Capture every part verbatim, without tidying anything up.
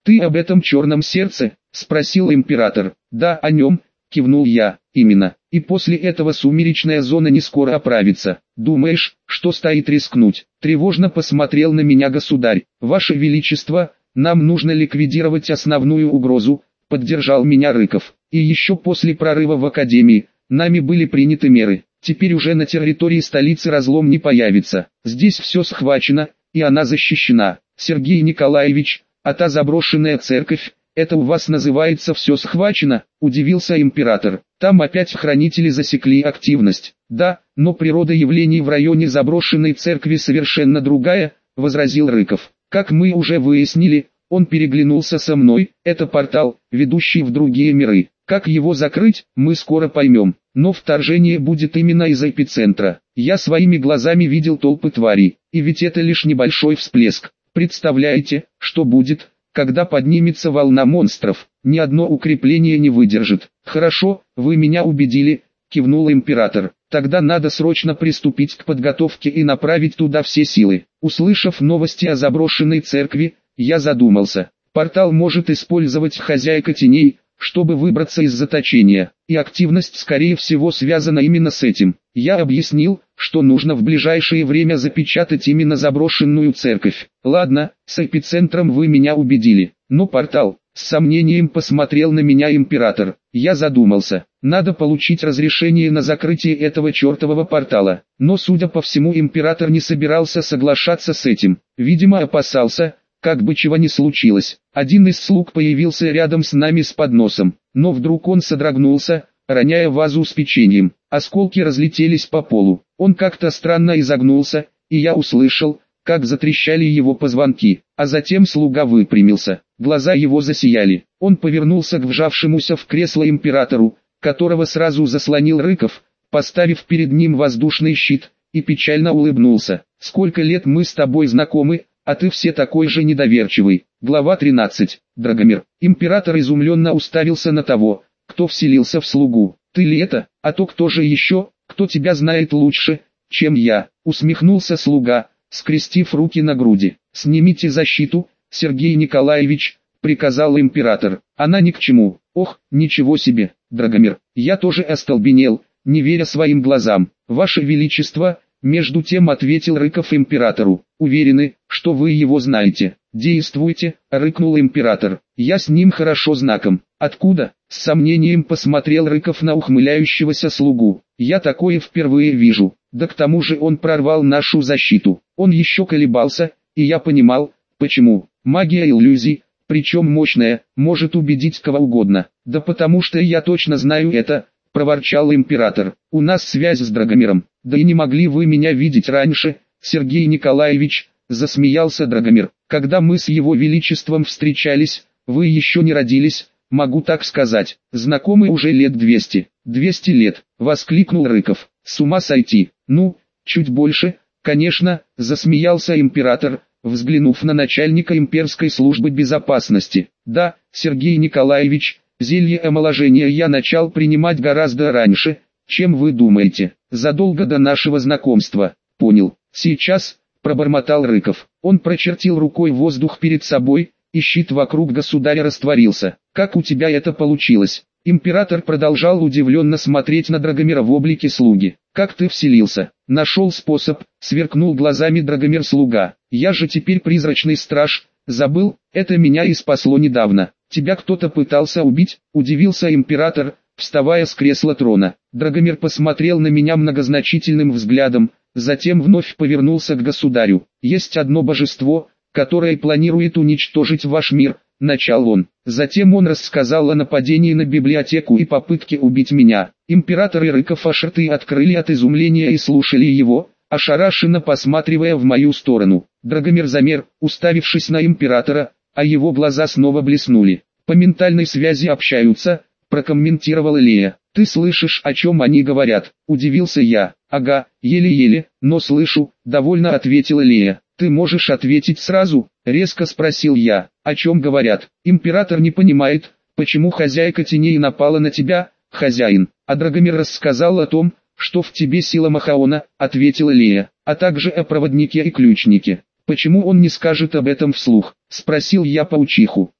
«Ты об этом черном сердце?» – спросил император. «Да, о нем», – кивнул я. «Именно. И после этого сумеречная зона не скоро оправится. Думаешь, что стоит рискнуть?» Тревожно посмотрел на меня государь. «Ваше Величество, нам нужно ликвидировать основную угрозу», – поддержал меня Рыков. «И еще после прорыва в Академии, нами были приняты меры. Теперь уже на территории столицы разлом не появится. Здесь все схвачено, и она защищена. Сергей Николаевич, а та заброшенная церковь, это у вас называется все схвачено?» – удивился император. «Там опять хранители засекли активность». «Да, но природа явлений в районе заброшенной церкви совершенно другая», – возразил Рыков. «Как мы уже выяснили, он переглянулся со мной, это портал, ведущий в другие миры. Как его закрыть, мы скоро поймем. Но вторжение будет именно из эпицентра. Я своими глазами видел толпы тварей, и ведь это лишь небольшой всплеск. Представляете, что будет, когда поднимется волна монстров? Ни одно укрепление не выдержит». «Хорошо, вы меня убедили», – кивнул император. «Тогда надо срочно приступить к подготовке и направить туда все силы». Услышав новости о заброшенной церкви, я задумался. Портал может использовать хозяйка теней, чтобы выбраться из заточения, и активность скорее всего связана именно с этим. Я объяснил, что нужно в ближайшее время запечатать именно заброшенную церковь. «Ладно, с эпицентром вы меня убедили, но портал...» С сомнением посмотрел на меня император. Я задумался. Надо получить разрешение на закрытие этого чертового портала. Но, судя по всему, император не собирался соглашаться с этим. Видимо, опасался, как бы чего ни случилось. Один из слуг появился рядом с нами с подносом, но вдруг он содрогнулся, роняя вазу с печеньем. Осколки разлетелись по полу. Он как-то странно изогнулся, и я услышал, как затрещали его позвонки, а затем слуга выпрямился. Глаза его засияли. Он повернулся к вжавшемуся в кресло императору, которого сразу заслонил Рыков, поставив перед ним воздушный щит, и печально улыбнулся. «Сколько лет мы с тобой знакомы, а ты все такой же недоверчивый». Глава тринадцать. Драгомир. Император изумленно уставился на того, кто вселился в слугу. «Ты ли это? А то кто же еще, кто тебя знает лучше, чем я?» Усмехнулся слуга, скрестив руки на груди. «Снимите защиту, Сергей Николаевич», — приказал император. «Она ни к чему». «Ох, ничего себе, Драгомир». Я тоже остолбенел, не веря своим глазам. «Ваше Величество», — между тем ответил Рыков императору. «Уверены, что вы его знаете?» «Действуйте», — рыкнул император. «Я с ним хорошо знаком». «Откуда?» — с сомнением посмотрел Рыков на ухмыляющегося слугу. «Я такое впервые вижу. Да к тому же он прорвал нашу защиту». Он еще колебался, и я понимал, почему. Магия иллюзий, причем мощная, может убедить кого угодно. «Да потому что я точно знаю это», — проворчал император. «У нас связь с Драгомиром». «Да и не могли вы меня видеть раньше, Сергей Николаевич», — засмеялся Драгомир. «Когда мы с его величеством встречались, вы еще не родились, могу так сказать. Знакомы уже лет двести». «Двести лет», — воскликнул Рыков. «С ума сойти». «Ну, чуть больше, конечно», — засмеялся император, взглянув на начальника имперской службы безопасности. «Да, Сергей Николаевич, зелье омоложения я начал принимать гораздо раньше, чем вы думаете, задолго до нашего знакомства». «Понял. Сейчас», — пробормотал Рыков. Он прочертил рукой воздух перед собой, и щит вокруг государя растворился. «Как у тебя это получилось?» Император продолжал удивленно смотреть на Драгомира в облике слуги. «Как ты вселился?» «Нашел способ», — сверкнул глазами Драгомир-слуга. «Я же теперь призрачный страж, забыл, это меня и спасло недавно». «Тебя кто-то пытался убить?» — удивился император, вставая с кресла трона. Драгомир посмотрел на меня многозначительным взглядом, затем вновь повернулся к государю. «Есть одно божество, которое планирует уничтожить ваш мир», — начал он. Затем он рассказал о нападении на библиотеку и попытке убить меня. Император и Рыков аж рты открыли от изумления и слушали его, ошарашенно посматривая в мою сторону. Драгомир замер, уставившись на императора, а его глаза снова блеснули. «По ментальной связи общаются», — прокомментировала Лея. «Ты слышишь, о чем они говорят?» — удивился я. «Ага, еле-еле, но слышу», — довольно ответила Лея. «Ты можешь ответить сразу?» — резко спросил я. «О чем говорят?» «Император не понимает, почему хозяйка теней напала на тебя, хозяин». А Драгомир рассказал о том, что в тебе сила Махаона, — ответила Лея, — а также о проводнике и ключнике. «Почему он не скажет об этом вслух?» — спросил я паучиху.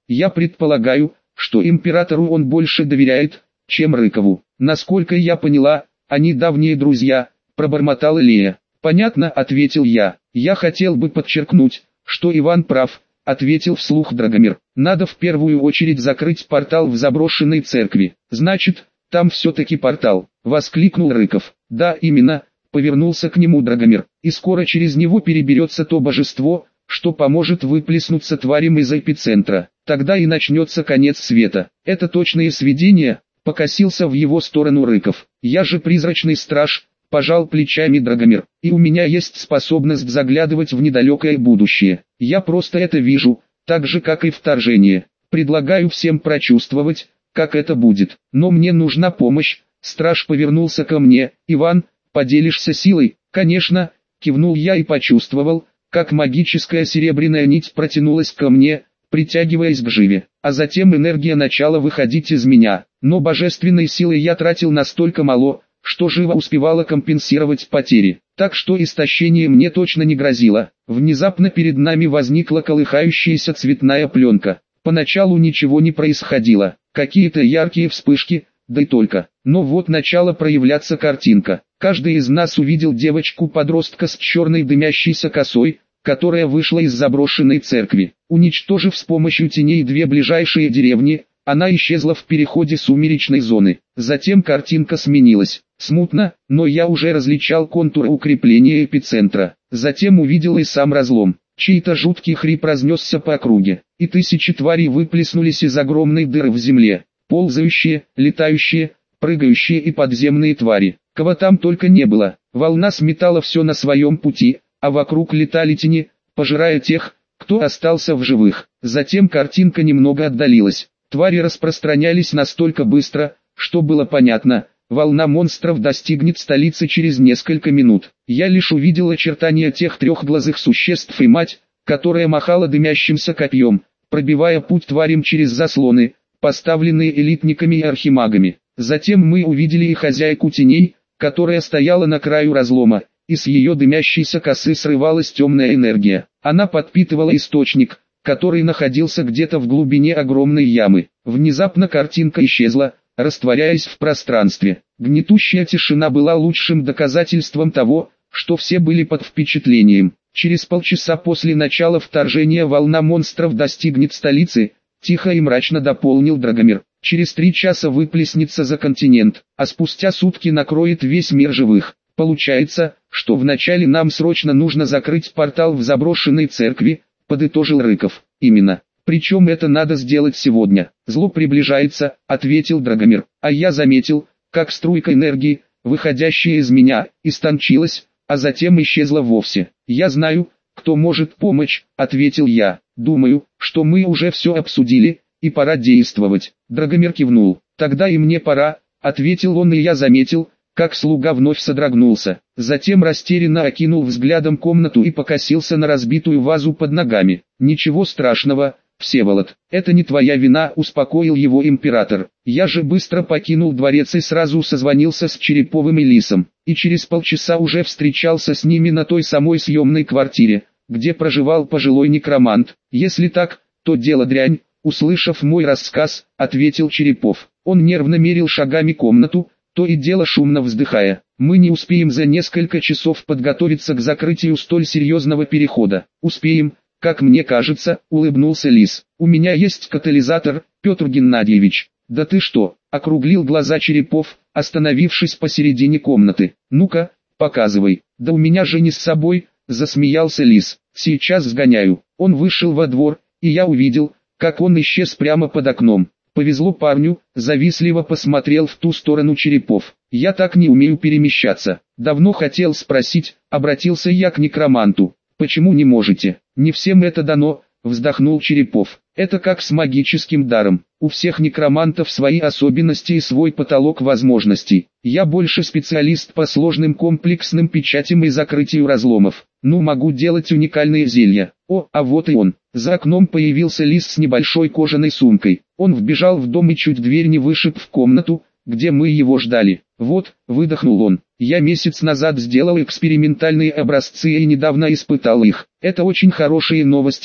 Я предполагаю, что императору он больше доверяет, чем Рыкову. Насколько я поняла, они давние друзья, пробормотала Лея. Понятно, ответил я. Я хотел бы подчеркнуть, что Иван прав, ответил вслух Драгомир. Надо в первую очередь закрыть портал в заброшенной церкви. Значит, там все-таки портал, воскликнул Рыков. Да, именно, повернулся к нему Драгомир. И скоро через него переберется то божество, что поможет выплеснуться тварям из эпицентра. Тогда и начнется конец света. Это точные сведения, покосился в его сторону Рыков. Я же призрачный страж, пожал плечами Драгомир. И у меня есть способность заглядывать в недалекое будущее. Я просто это вижу, так же как и вторжение. Предлагаю всем прочувствовать, как это будет. Но мне нужна помощь. Страж повернулся ко мне. Иван, поделишься силой? Конечно, кивнул я и почувствовал, как магическая серебряная нить протянулась ко мне, притягиваясь к живе. А затем энергия начала выходить из меня. Но божественной силы я тратил настолько мало, что живо успевала компенсировать потери. Так что истощение мне точно не грозило. Внезапно перед нами возникла колыхающаяся цветная пленка. Поначалу ничего не происходило. Какие-то яркие вспышки, да и только. Но вот начала проявляться картинка. Каждый из нас увидел девочку-подростка с черной дымящейся косой, которая вышла из заброшенной церкви. Уничтожив с помощью теней две ближайшие деревни, она исчезла в переходе сумеречной зоны. Затем картинка сменилась. Смутно, но я уже различал контуры укрепления эпицентра. Затем увидел и сам разлом. Чей-то жуткий хрип разнесся по округе, и тысячи тварей выплеснулись из огромной дыры в земле. Ползающие, летающие, прыгающие и подземные твари. Кого там только не было. Волна сметала все на своем пути, а вокруг летали тени, пожирая тех, кто остался в живых. Затем картинка немного отдалилась. Твари распространялись настолько быстро, что было понятно, волна монстров достигнет столицы через несколько минут. Я лишь увидел очертания тех трехглазых существ и мать, которая махала дымящимся копьем, пробивая путь тварям через заслоны, поставленные элитниками и архимагами. Затем мы увидели и хозяйку теней, которая стояла на краю разлома, и с ее дымящейся косы срывалась темная энергия. Она подпитывала источник, который находился где-то в глубине огромной ямы. Внезапно картинка исчезла, растворяясь в пространстве. Гнетущая тишина была лучшим доказательством того, что все были под впечатлением. Через полчаса после начала вторжения волна монстров достигнет столицы, тихо и мрачно дополнил Драгомир. Через три часа выплеснется за континент, а спустя сутки накроет весь мир живых. Получается, что вначале нам срочно нужно закрыть портал в заброшенной церкви, подытожил Рыков. Именно. Причем это надо сделать сегодня. Зло приближается, ответил Драгомир. А я заметил, как струйка энергии, выходящая из меня, истончилась, а затем исчезла вовсе. Я знаю, кто может помочь, ответил я. Думаю, что мы уже все обсудили, и пора действовать. Драгомир кивнул. Тогда и мне пора, ответил он, и я заметил, как слуга вновь содрогнулся. Затем растерянно окинул взглядом комнату и покосился на разбитую вазу под ногами. Ничего страшного, Всеволод, это не твоя вина, успокоил его император. Я же быстро покинул дворец и сразу созвонился с Череповым и Лисом, и через полчаса уже встречался с ними на той самой съемной квартире, где проживал пожилой некромант. Если так, то дело дрянь. Услышав мой рассказ, ответил Черепов. Он нервно мерил шагами комнату, то и дело шумно вздыхая. Мы не успеем за несколько часов подготовиться к закрытию столь серьезного перехода. Успеем, как мне кажется, улыбнулся Лис. У меня есть катализатор, Петр Геннадьевич. Да ты что, округлил глаза Черепов, остановившись посередине комнаты. Ну-ка, показывай. Да у меня же не с собой, засмеялся Лис. Сейчас сгоняю. Он вышел во двор, и я увидел, как он исчез прямо под окном. Повезло парню, завистливо посмотрел в ту сторону Черепов. Я так не умею перемещаться. Давно хотел спросить, обратился я к некроманту. Почему не можете? Не всем это дано, вздохнул Черепов. Это как с магическим даром. У всех некромантов свои особенности и свой потолок возможностей. Я больше специалист по сложным комплексным печатям и закрытию разломов. Ну, могу делать уникальные зелья. О, а вот и он. За окном появился Лис с небольшой кожаной сумкой. Он вбежал в дом и чуть дверь не вышиб в комнату, где мы его ждали. Вот, выдохнул он. Я месяц назад сделал экспериментальные образцы и недавно испытал их. Это очень хорошие новости,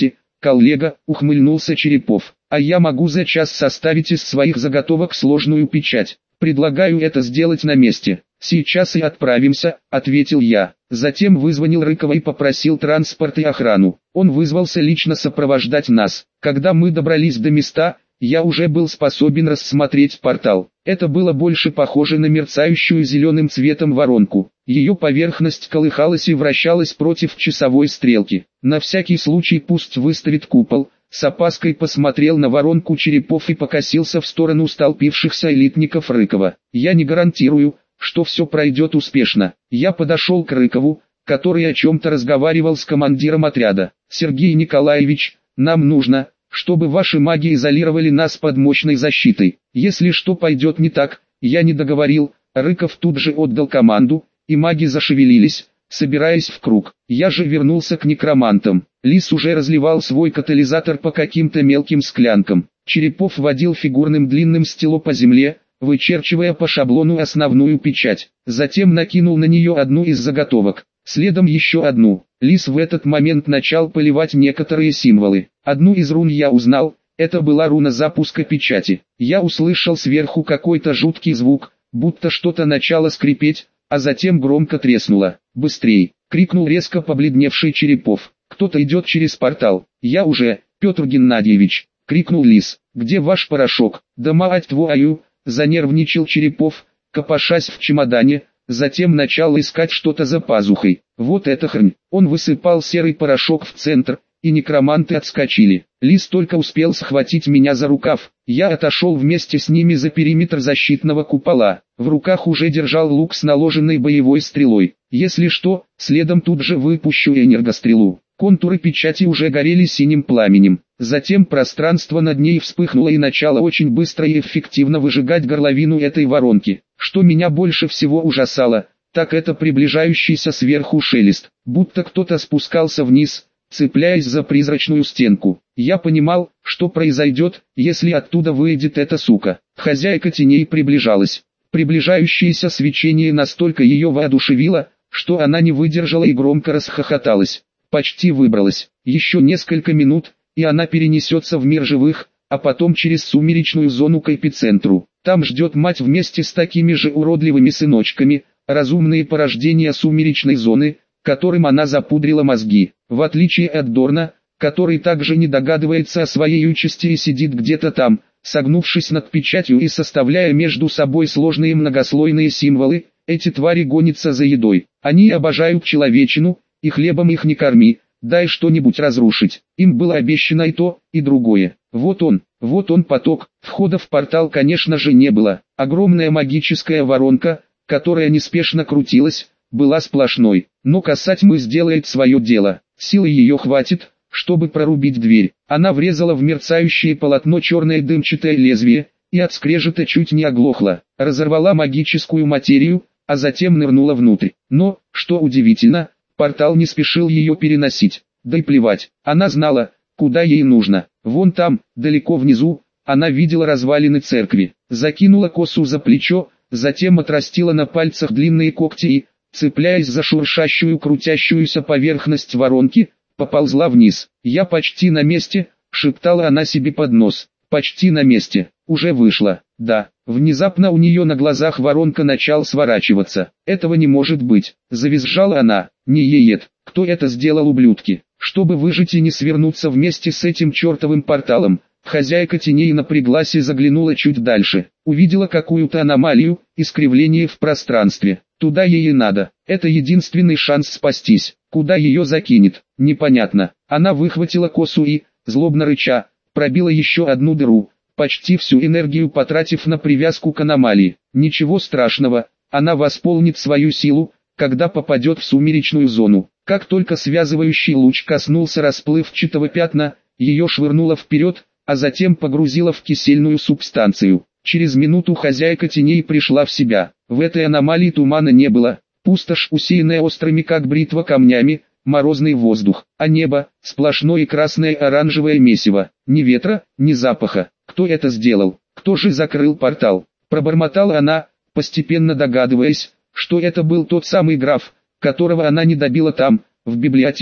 коллега, ухмыльнулся Черепов. А я могу за час составить из своих заготовок сложную печать. Предлагаю это сделать на месте. Сейчас и отправимся, ответил я. Затем вызвонил Рыкова и попросил транспорт и охрану. Он вызвался лично сопровождать нас. Когда мы добрались до места, я уже был способен рассмотреть портал. Это было больше похоже на мерцающую зеленым цветом воронку. Ее поверхность колыхалась и вращалась против часовой стрелки. На всякий случай пусть выставит купол. С опаской посмотрел на воронку Черепов и покосился в сторону столпившихся элитников Рыкова. Я не гарантирую, что все пройдет успешно. Я подошел к Рыкову, который о чем-то разговаривал с командиром отряда. Сергей Николаевич, нам нужно, чтобы ваши маги изолировали нас под мощной защитой. Если что пойдет не так, я не договорил. Рыков тут же отдал команду, и маги зашевелились, собираясь в круг. Я же вернулся к некромантам. Лис уже разливал свой катализатор по каким-то мелким склянкам. Черепов водил фигурным длинным стело по земле, вычерчивая по шаблону основную печать. Затем накинул на нее одну из заготовок, следом еще одну. Лис в этот момент начал поливать некоторые символы. Одну из рун я узнал, это была руна запуска печати. Я услышал сверху какой-то жуткий звук, будто что-то начало скрипеть, а затем громко треснуло. «Быстрей!» — крикнул резко побледневший Черепов. «Кто-то идет через портал». «Я уже, Петр Геннадьевич!» — крикнул Лис. «Где ваш порошок?» «Да мать твою!» — занервничал Черепов, копошась в чемодане, затем начал искать что-то за пазухой. «Вот эта хрень!» Он высыпал серый порошок в центр, и некроманты отскочили. Лис только успел схватить меня за рукав. Я отошел вместе с ними за периметр защитного купола. В руках уже держал лук с наложенной боевой стрелой. Если что, следом тут же выпущу энергострелу. Контуры печати уже горели синим пламенем. Затем пространство над ней вспыхнуло и начало очень быстро и эффективно выжигать горловину этой воронки. Что меня больше всего ужасало, так это приближающийся сверху шелест, будто кто-то спускался вниз, цепляясь за призрачную стенку. Я понимал, что произойдет, если оттуда выйдет эта сука. Хозяйка теней приближалась. Приближающееся свечение настолько ее воодушевило, что она не выдержала и громко расхохоталась. Почти выбралась. Еще несколько минут, и она перенесется в мир живых, а потом через сумеречную зону к эпицентру. Там ждет мать вместе с такими же уродливыми сыночками, разумные порождения сумеречной зоны, которым она запудрила мозги. В отличие от Дорна, который также не догадывается о своей участи и сидит где-то там, согнувшись над печатью и составляя между собой сложные многослойные символы, эти твари гонятся за едой. Они обожают человечину, и хлебом их не корми, дай что-нибудь разрушить. Им было обещано и то, и другое. Вот он, вот он поток. Входа в портал, конечно же, не было. Огромная магическая воронка, которая неспешно крутилась, была сплошной. Но касать мы сделает свое дело. Силы ее хватит, чтобы прорубить дверь. Она врезала в мерцающее полотно черное дымчатое лезвие, и от скрежета чуть не оглохла. Разорвала магическую материю, а затем нырнула внутрь. Но, что удивительно, портал не спешил ее переносить. Да и плевать, она знала, куда ей нужно. Вон там, далеко внизу, она видела развалины церкви. Закинула косу за плечо, затем отрастила на пальцах длинные когти и, цепляясь за шуршащую крутящуюся поверхность воронки, поползла вниз. «Я почти на месте», — шептала она себе под нос. «Почти на месте. Уже вышла». Да, внезапно у нее на глазах воронка начал сворачиваться. «Этого не может быть», — завизжала она. «Не еет. Кто это сделал, ублюдки? Чтобы выжить и не свернуться вместе с этим чертовым порталом». Хозяйка теней напряглась и заглянула чуть дальше. Увидела какую-то аномалию, искривление в пространстве. Туда ей и надо. Это единственный шанс спастись. Куда ее закинет, непонятно. Она выхватила косу и, злобно рыча, пробила еще одну дыру, почти всю энергию потратив на привязку к аномалии. Ничего страшного, она восполнит свою силу, когда попадет в сумеречную зону. Как только связывающий луч коснулся расплывчатого пятна, ее швырнуло вперед, а затем погрузило в кисельную субстанцию. Через минуту хозяйка теней пришла в себя. В этой аномалии тумана не было. Пустошь, усеянная острыми как бритва камнями, морозный воздух, а небо — сплошное красное оранжевое месиво. Ни ветра, ни запаха. Кто это сделал? Кто же закрыл портал? Пробормотала она, постепенно догадываясь, что это был тот самый граф, которого она не добила там, в библиотеке.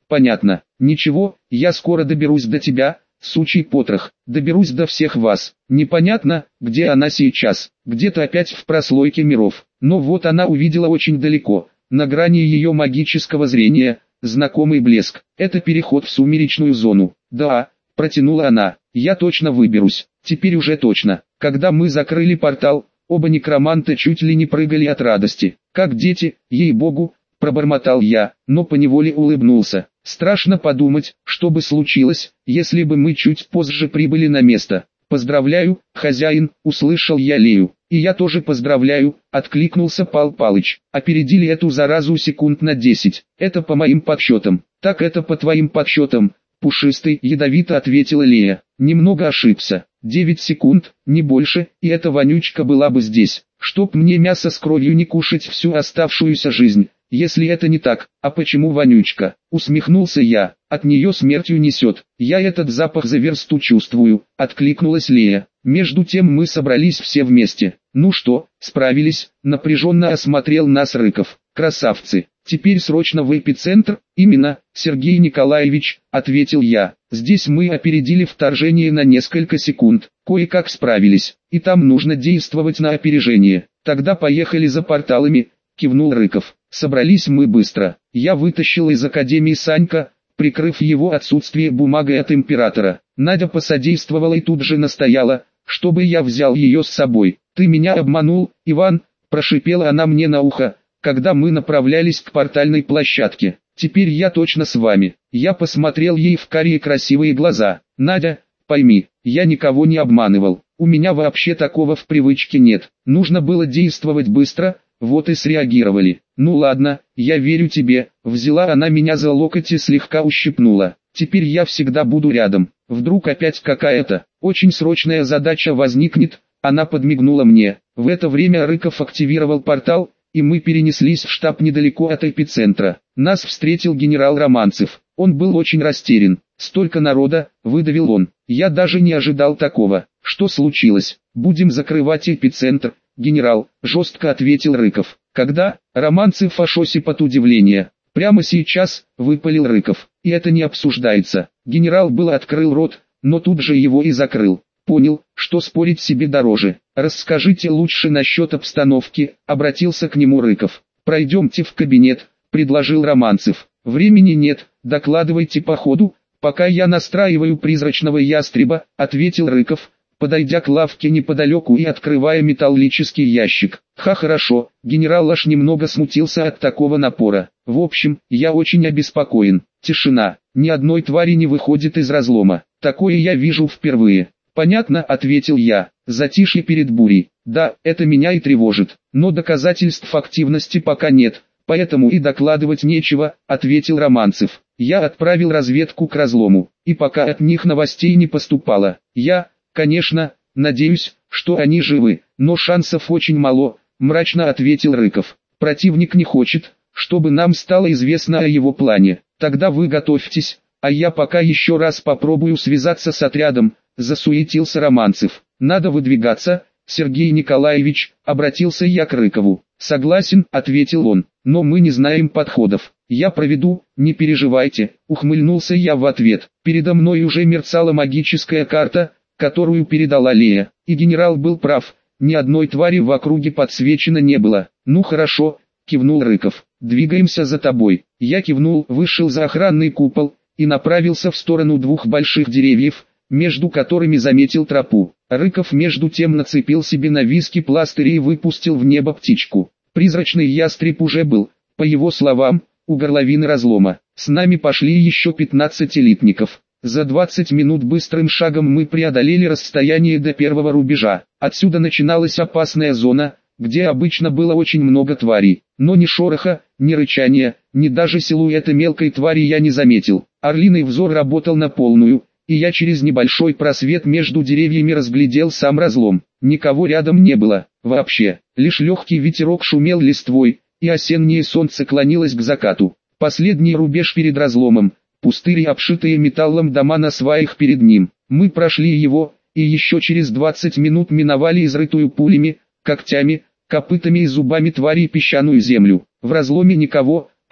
понятно. Ничего, я скоро доберусь до тебя, сучий потрох, доберусь до всех вас. Непонятно, где она сейчас, где-то опять в прослойке миров. Но вот она увидела очень далеко, на грани ее магического зрения, знакомый блеск. Это переход в сумеречную зону. Да, протянула она, я точно выберусь, теперь уже точно. Когда мы закрыли портал, оба некроманта чуть ли не прыгали от радости. Как дети, ей-богу, пробормотал я, но поневоле улыбнулся. Страшно подумать, что бы случилось, если бы мы чуть позже прибыли на место. «Поздравляю, хозяин», — услышал я Лею. «И я тоже поздравляю», — откликнулся Пал Палыч. «Опередили эту заразу секунд на десять. Это по моим подсчетам». «Так это по твоим подсчетам», — пушистый, ядовито ответила Лея. «Немного ошибся. Девять секунд, не больше, и эта вонючка была бы здесь. Чтоб мне мясо с кровью не кушать всю оставшуюся жизнь. Если это не так, а почему вонючка?» Усмехнулся я. «От нее смертью несет. Я этот запах за версту чувствую», — откликнулась Лея. Между тем мы собрались все вместе. «Ну что, справились?» — напряженно осмотрел нас Рыков. «Красавцы! Теперь срочно в эпицентр». «Именно, Сергей Николаевич», — ответил я. «Здесь мы опередили вторжение на несколько секунд, кое-как справились, и там нужно действовать на опережение. Тогда поехали за порталами», — кивнул Рыков. Собрались мы быстро. Я вытащил из академии Санька, прикрыв его отсутствие бумагой от императора. Надя посодействовала и тут же настояла, чтобы я взял ее с собой. «Ты меня обманул, Иван», — прошипела она мне на ухо, когда мы направлялись к портальной площадке. «Теперь я точно с вами». Я посмотрел ей в карие красивые глаза. «Надя, пойми, я никого не обманывал. У меня вообще такого в привычке нет. Нужно было действовать быстро, вот и среагировали». «Ну ладно, я верю тебе», — взяла она меня за локоть и слегка ущипнула. «Теперь я всегда буду рядом. Вдруг опять какая-то очень срочная задача возникнет», — она подмигнула мне. В это время Рыков активировал портал, и мы перенеслись в штаб недалеко от эпицентра. Нас встретил генерал Романцев. Он был очень растерян. «Столько народа», — выдавил он. «Я даже не ожидал такого». «Что случилось?» «Будем закрывать эпицентр, генерал», — жестко ответил Рыков. «Когда?» — Романцев аж осип от удивления. «Прямо сейчас», — выпалил Рыков. «И это не обсуждается». Генерал было открыл рот, но тут же его и закрыл. «Понял, что спорить себе дороже. Расскажите лучше насчет обстановки», — обратился к нему Рыков. «Пройдемте в кабинет», — предложил Романцев. «Времени нет, докладывайте по ходу, пока я настраиваю призрачного ястреба», — ответил Рыков, подойдя к лавке неподалеку и открывая металлический ящик. «Ха, хорошо», — генерал аж немного смутился от такого напора. «В общем, я очень обеспокоен». Тишина. Ни одной твари не выходит из разлома. Такое я вижу впервые. «Понятно», — ответил я. «Затишье перед бурей». «Да, это меня и тревожит, но доказательств активности пока нет, поэтому и докладывать нечего», — ответил Романцев. «Я отправил разведку к разлому, и пока от них новостей не поступало. Я, конечно, надеюсь, что они живы, но шансов очень мало», — мрачно ответил Рыков. «Противник не хочет, чтобы нам стало известно о его плане. Тогда вы готовьтесь, а я пока еще раз попробую связаться с отрядом», — засуетился Романцев. «Надо выдвигаться, Сергей Николаевич», — обратился я к Рыкову. «Согласен», — ответил он, — «но мы не знаем подходов». «Я проведу, не переживайте», — ухмыльнулся я в ответ. Передо мной уже мерцала магическая карта, которую передала Лея, и генерал был прав, ни одной твари в округе подсвечено не было. «Ну хорошо», — кивнул Рыков, — «двигаемся за тобой». Я кивнул, вышел за охранный купол и направился в сторону двух больших деревьев, между которыми заметил тропу. Рыков между тем нацепил себе на виски пластырь и выпустил в небо птичку. Призрачный ястреб уже был, по его словам, у горловины разлома. С нами пошли еще пятнадцать элитников. За двадцать минут быстрым шагом мы преодолели расстояние до первого рубежа. Отсюда начиналась опасная зона, где обычно было очень много тварей. Но ни шороха, ни рычания, ни даже силуэта мелкой твари я не заметил. Орлиный взор работал на полную, и я через небольшой просвет между деревьями разглядел сам разлом. Никого рядом не было, вообще. Лишь легкий ветерок шумел листвой, и осеннее солнце клонилось к закату. Последний рубеж перед разломом, пустыри, обшитые металлом дома на сваях перед ним. Мы прошли его, и еще через двадцать минут миновали изрытую пулями, когтями, копытами и зубами тварей песчаную землю. В разломе никого,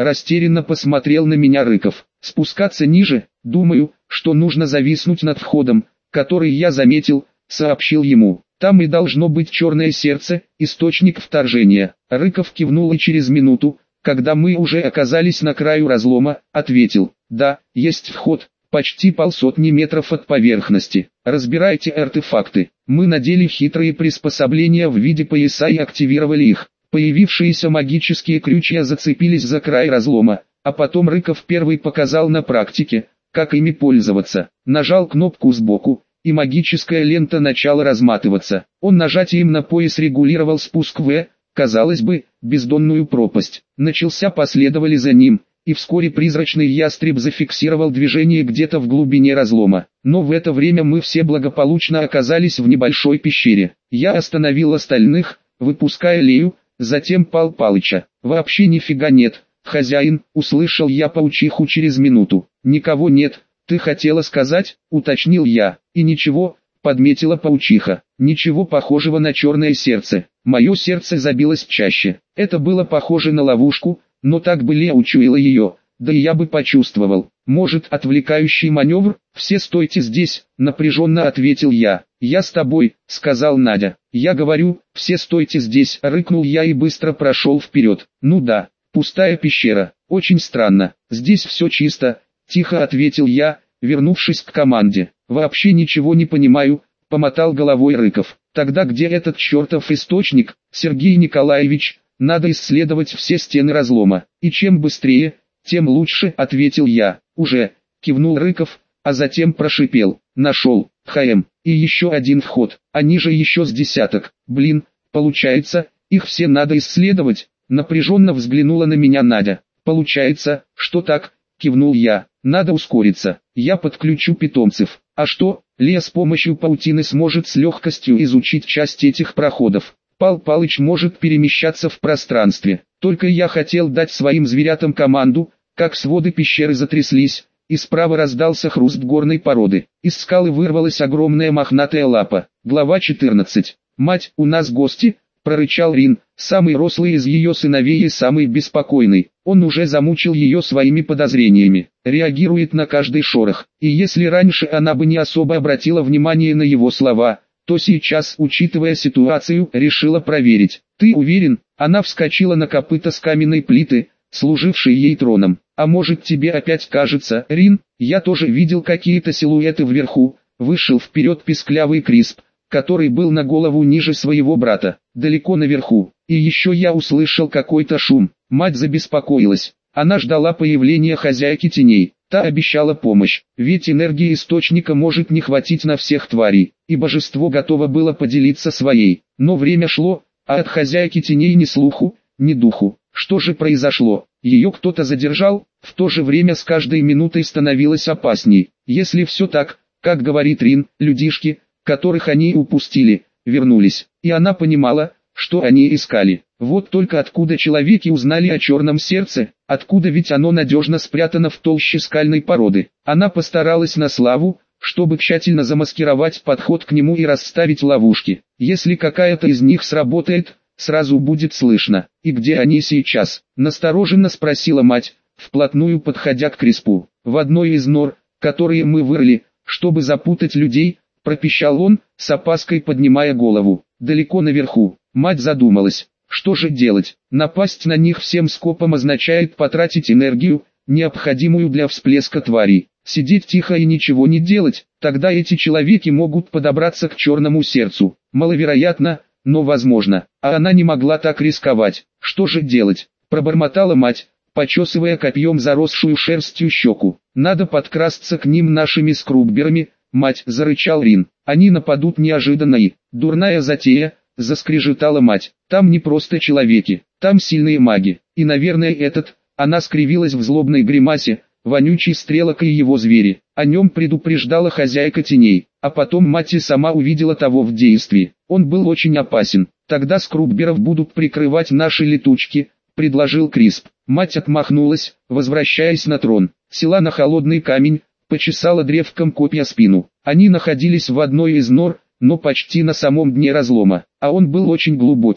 Растерянно посмотрел на меня Рыков. Спускаться ниже, думаю, что нужно зависнуть над входом, который я заметил, сообщил ему. Там и должно быть черное сердце, источник вторжения. Рыков кивнул и через минуту, когда мы уже оказались на краю разлома, ответил: да, есть вход, почти полсотни метров от поверхности. Разбирайте артефакты. Мы надели хитрые приспособления в виде пояса и активировали их. Появившиеся магические крючья зацепились за край разлома, а потом Рыков первый показал на практике, как ими пользоваться. Нажал кнопку сбоку, и магическая лента начала разматываться. Он нажатием на пояс регулировал спуск в, казалось бы, бездонную пропасть. Начался, последовали за ним, и вскоре призрачный ястреб зафиксировал движение где-то в глубине разлома. Но в это время мы все благополучно оказались в небольшой пещере. Я остановил остальных, выпуская Лею, затем Пал Палыча. «Вообще нифига нет, хозяин», — услышал я паучиху через минуту. «Никого нет, ты хотела сказать», — уточнил я. «И ничего», — подметила паучиха, — «ничего похожего на черное сердце». Мое сердце забилось чаще. Это было похоже на ловушку, но так бы Лея учуяла ее, да и я бы почувствовал. «Может, отвлекающий маневр?» «Все стойте здесь», — напряженно ответил я. «Я с тобой», — сказал Надя. «Я говорю, все стойте здесь», — рыкнул я и быстро прошел вперед. «Ну да, пустая пещера, очень странно, здесь все чисто», — тихо ответил я, вернувшись к команде. «Вообще ничего не понимаю», — помотал головой Рыков. «Тогда где этот чертов источник, Сергей Николаевич? Надо исследовать все стены разлома, и чем быстрее, тем лучше», — ответил я. «Уже», — кивнул Рыков, а затем прошипел: «Нашел, ХМ, и еще один вход, они же еще с десяток, блин, получается, их все надо исследовать», — напряженно взглянула на меня Надя. «Получается, что так», — кивнул я. «Надо ускориться, я подключу питомцев». «А что?» Лея с помощью паутины сможет с легкостью изучить часть этих проходов. Пал Палыч может перемещаться в пространстве. Только я хотел дать своим зверятам команду, как своды пещеры затряслись, и справа раздался хруст горной породы. Из скалы вырвалась огромная мохнатая лапа. Глава четырнадцать. «Мать, у нас гости», — прорычал Рин, самый рослый из ее сыновей и самый беспокойный. Он уже замучил ее своими подозрениями, реагирует на каждый шорох. И если раньше она бы не особо обратила внимание на его слова, то сейчас, учитывая ситуацию, решила проверить. «Ты уверен?» Она вскочила на копыта с каменной плиты, служившей ей троном. «А может, тебе опять кажется, Рин? Я тоже видел какие-то силуэты вверху», — вышел вперед писклявый Крисп, который был на голову ниже своего брата, далеко наверху. И еще я услышал какой-то шум. Мать забеспокоилась. Она ждала появления хозяйки теней. Та обещала помощь, ведь энергии источника может не хватить на всех тварей, и божество готово было поделиться своей. Но время шло, а от хозяйки теней ни слуху, ни духу. Что же произошло? Ее кто-то задержал? В то же время с каждой минутой становилось опасней. Если все так, как говорит Рин, людишки, которых они упустили, вернулись. И она понимала, что они искали. Вот только откуда человеки узнали о черном сердце, откуда, ведь оно надежно спрятано в толще скальной породы. Она постаралась на славу, чтобы тщательно замаскировать подход к нему и расставить ловушки. Если какая-то из них сработает, сразу будет слышно. «И где они сейчас?» — настороженно спросила мать, вплотную подходя к Криспу. «В одной из нор, которые мы вырыли, чтобы запутать людей», — пропищал он, с опаской поднимая голову. «Далеко наверху». Мать задумалась. Что же делать? Напасть на них всем скопом означает потратить энергию, необходимую для всплеска тварей. Сидеть тихо и ничего не делать, тогда эти человеки могут подобраться к черному сердцу. Маловероятно, но возможно. А она не могла так рисковать. Что же делать? Пробормотала мать, почесывая копьем заросшую шерстью щеку. Надо подкрасться к ним нашими скрубберами. «Мать», — зарычал Рин, — «они нападут неожиданно и...» «Дурная затея», — заскрежетала мать. «Там не просто человеки, там сильные маги. И, наверное, этот...» Она скривилась в злобной гримасе, вонючий стрелок и его звери. О нем предупреждала хозяйка теней, а потом мать и сама увидела того в действии. Он был очень опасен. «Тогда скрубберов будут прикрывать наши летучки», — предложил Крисп. Мать отмахнулась, возвращаясь на трон, села на холодный камень, почесала древком копья спину. Они находились в одной из нор, но почти на самом дне разлома, а он был очень глубоким.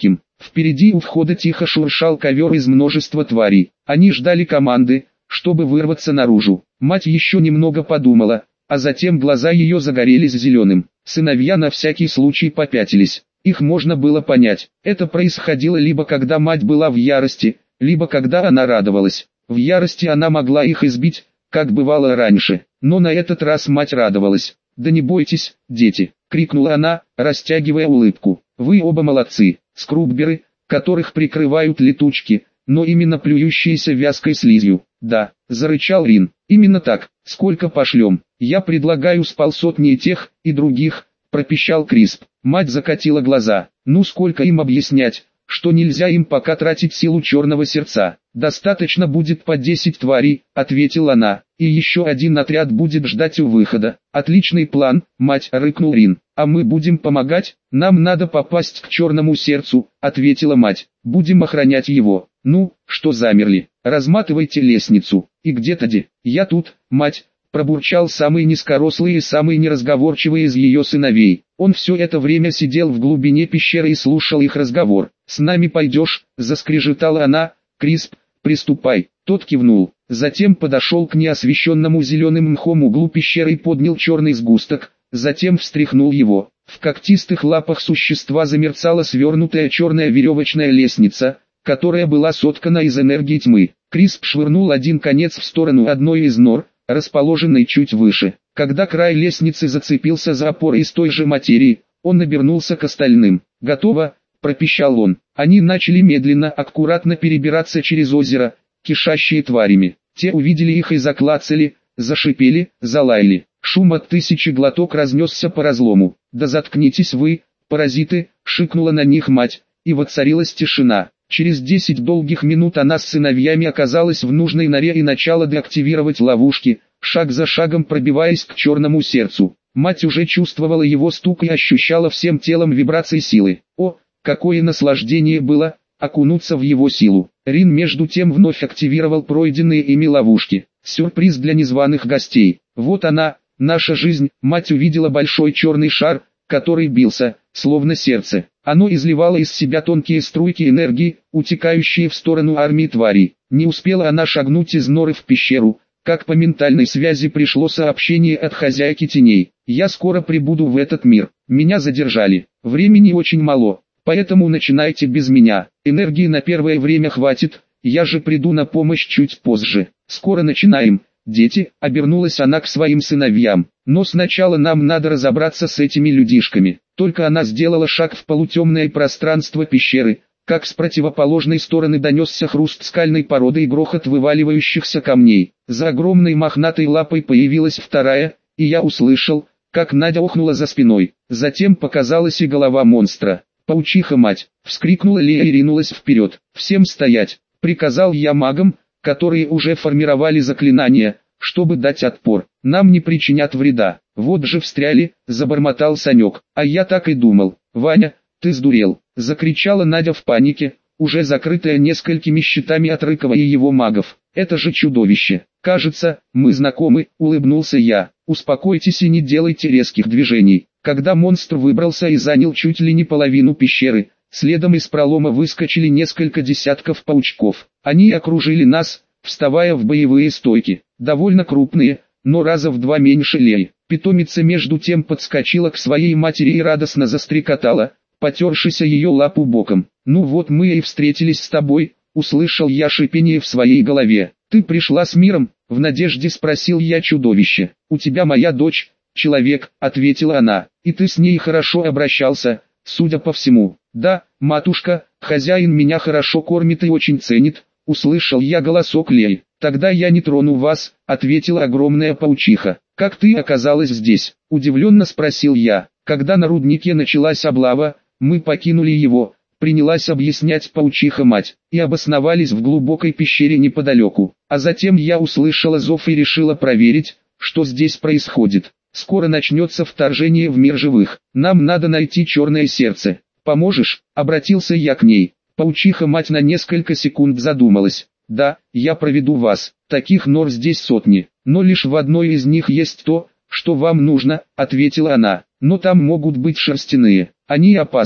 Впереди у входа тихо шуршал ковер из множества тварей. Они ждали команды, чтобы вырваться наружу. Мать еще немного подумала, а затем глаза ее загорелись зеленым. Сыновья на всякий случай попятились. Их можно было понять. Это происходило либо когда мать была в ярости, либо когда она радовалась. В ярости она могла их избить, как бывало раньше, но на этот раз мать радовалась. «Да не бойтесь, дети!» — крикнула она, растягивая улыбку. «Вы оба молодцы, скрубберы, которых прикрывают летучки, но именно плюющиеся вязкой слизью». «Да», — зарычал Рин, — «именно так. Сколько пошлем?» «Я предлагаю с полсотни и тех, и других», — пропищал Крисп. Мать закатила глаза. «Ну сколько им объяснять, что нельзя им пока тратить силу черного сердца?» «Достаточно будет по десять тварей», — ответила она, — «и еще один отряд будет ждать у выхода». «Отличный план, мать», — рыкнул Рин. «А мы будем помогать? Нам надо попасть к черному сердцу», — ответила мать. «Будем охранять его». «Ну, что замерли? Разматывайте лестницу». «И где-то де?» «Я тут, мать», — пробурчал самый низкорослый и самый неразговорчивый из ее сыновей. Он все это время сидел в глубине пещеры и слушал их разговор. «С нами пойдешь?» — заскрежетала она. «Крисп, приступай». Тот кивнул. Затем подошел к неосвещенному зеленым мхом углу пещеры и поднял черный сгусток, затем встряхнул его. В когтистых лапах существа замерцала свернутая черная веревочная лестница, которая была соткана из энергии тьмы. Крисп швырнул один конец в сторону одной из нор, расположенной чуть выше. Когда край лестницы зацепился за опоры из той же материи, он обернулся к остальным. «Готово», — пропищал он. Они начали медленно, аккуратно перебираться через озеро, кишащие тварями. Те увидели их и заклацали, зашипели, залаяли. Шум от тысячи глоток разнесся по разлому. «Да заткнитесь вы, паразиты!» — шикнула на них мать, и воцарилась тишина. Через десять долгих минут она с сыновьями оказалась в нужной норе и начала деактивировать ловушки, шаг за шагом пробиваясь к черному сердцу. Мать уже чувствовала его стук и ощущала всем телом вибрации силы. О, какое наслаждение было окунуться в его силу. Рин между тем вновь активировал пройденные ими ловушки. Сюрприз для незваных гостей. Вот она, наша жизнь. Мать увидела большой черный шар, который бился, словно сердце. Оно изливало из себя тонкие струйки энергии, утекающие в сторону армии тварей. Не успела она шагнуть из норы в пещеру, как по ментальной связи пришло сообщение от хозяйки теней. «Я скоро прибуду в этот мир. Меня задержали. Времени очень мало, поэтому начинайте без меня. Энергии на первое время хватит, я же приду на помощь чуть позже. Скоро начинаем, дети», — обернулась она к своим сыновьям. «Но сначала нам надо разобраться с этими людишками». Только она сделала шаг в полутемное пространство пещеры, как с противоположной стороны донесся хруст скальной породы и грохот вываливающихся камней. За огромной мохнатой лапой появилась вторая, и я услышал, как Надя охнула за спиной. Затем показалась и голова монстра. «Паучиха-мать!» — вскрикнула Лея и ринулась вперед. «Всем стоять!» — приказал я магам, которые уже формировали заклинания, чтобы дать отпор. «Нам не причинят вреда». «Вот же встряли», — забормотал Санек. «А я так и думал». «Ваня, ты сдурел!» — закричала Надя в панике, уже закрытая несколькими щитами от Рыкова и его магов. «Это же чудовище!» «Кажется, мы знакомы», — улыбнулся я. «Успокойтесь и не делайте резких движений». Когда монстр выбрался и занял чуть ли не половину пещеры, следом из пролома выскочили несколько десятков паучков. Они окружили нас, вставая в боевые стойки. Довольно крупные, но раза в два меньше Леи. Питомица между тем подскочила к своей матери и радостно застрекотала, потершись ее лапу боком. «Ну вот мы и встретились с тобой», — услышал я шипение в своей голове. «Ты пришла с миром?» — в надежде спросил я чудовище. «У тебя моя дочь, человек», — ответила она. «И ты с ней хорошо обращался, судя по всему». «Да, матушка, хозяин меня хорошо кормит и очень ценит», — услышал я голосок Леи. «Тогда я не трону вас», — ответила огромная паучиха. «Как ты оказалась здесь?» — удивленно спросил я. «Когда на руднике началась облава, мы покинули его», — принялась объяснять паучиха-мать, «и обосновались в глубокой пещере неподалеку. А затем я услышала зов и решила проверить, что здесь происходит. Скоро начнется вторжение в мир живых. Нам надо найти черное сердце. Поможешь?» — обратился я к ней. Паучиха-мать на несколько секунд задумалась. «Да, я проведу вас. Таких нор здесь сотни, но лишь в одной из них есть то, что вам нужно», — ответила она. «Но там могут быть шерстяные. Они опасны.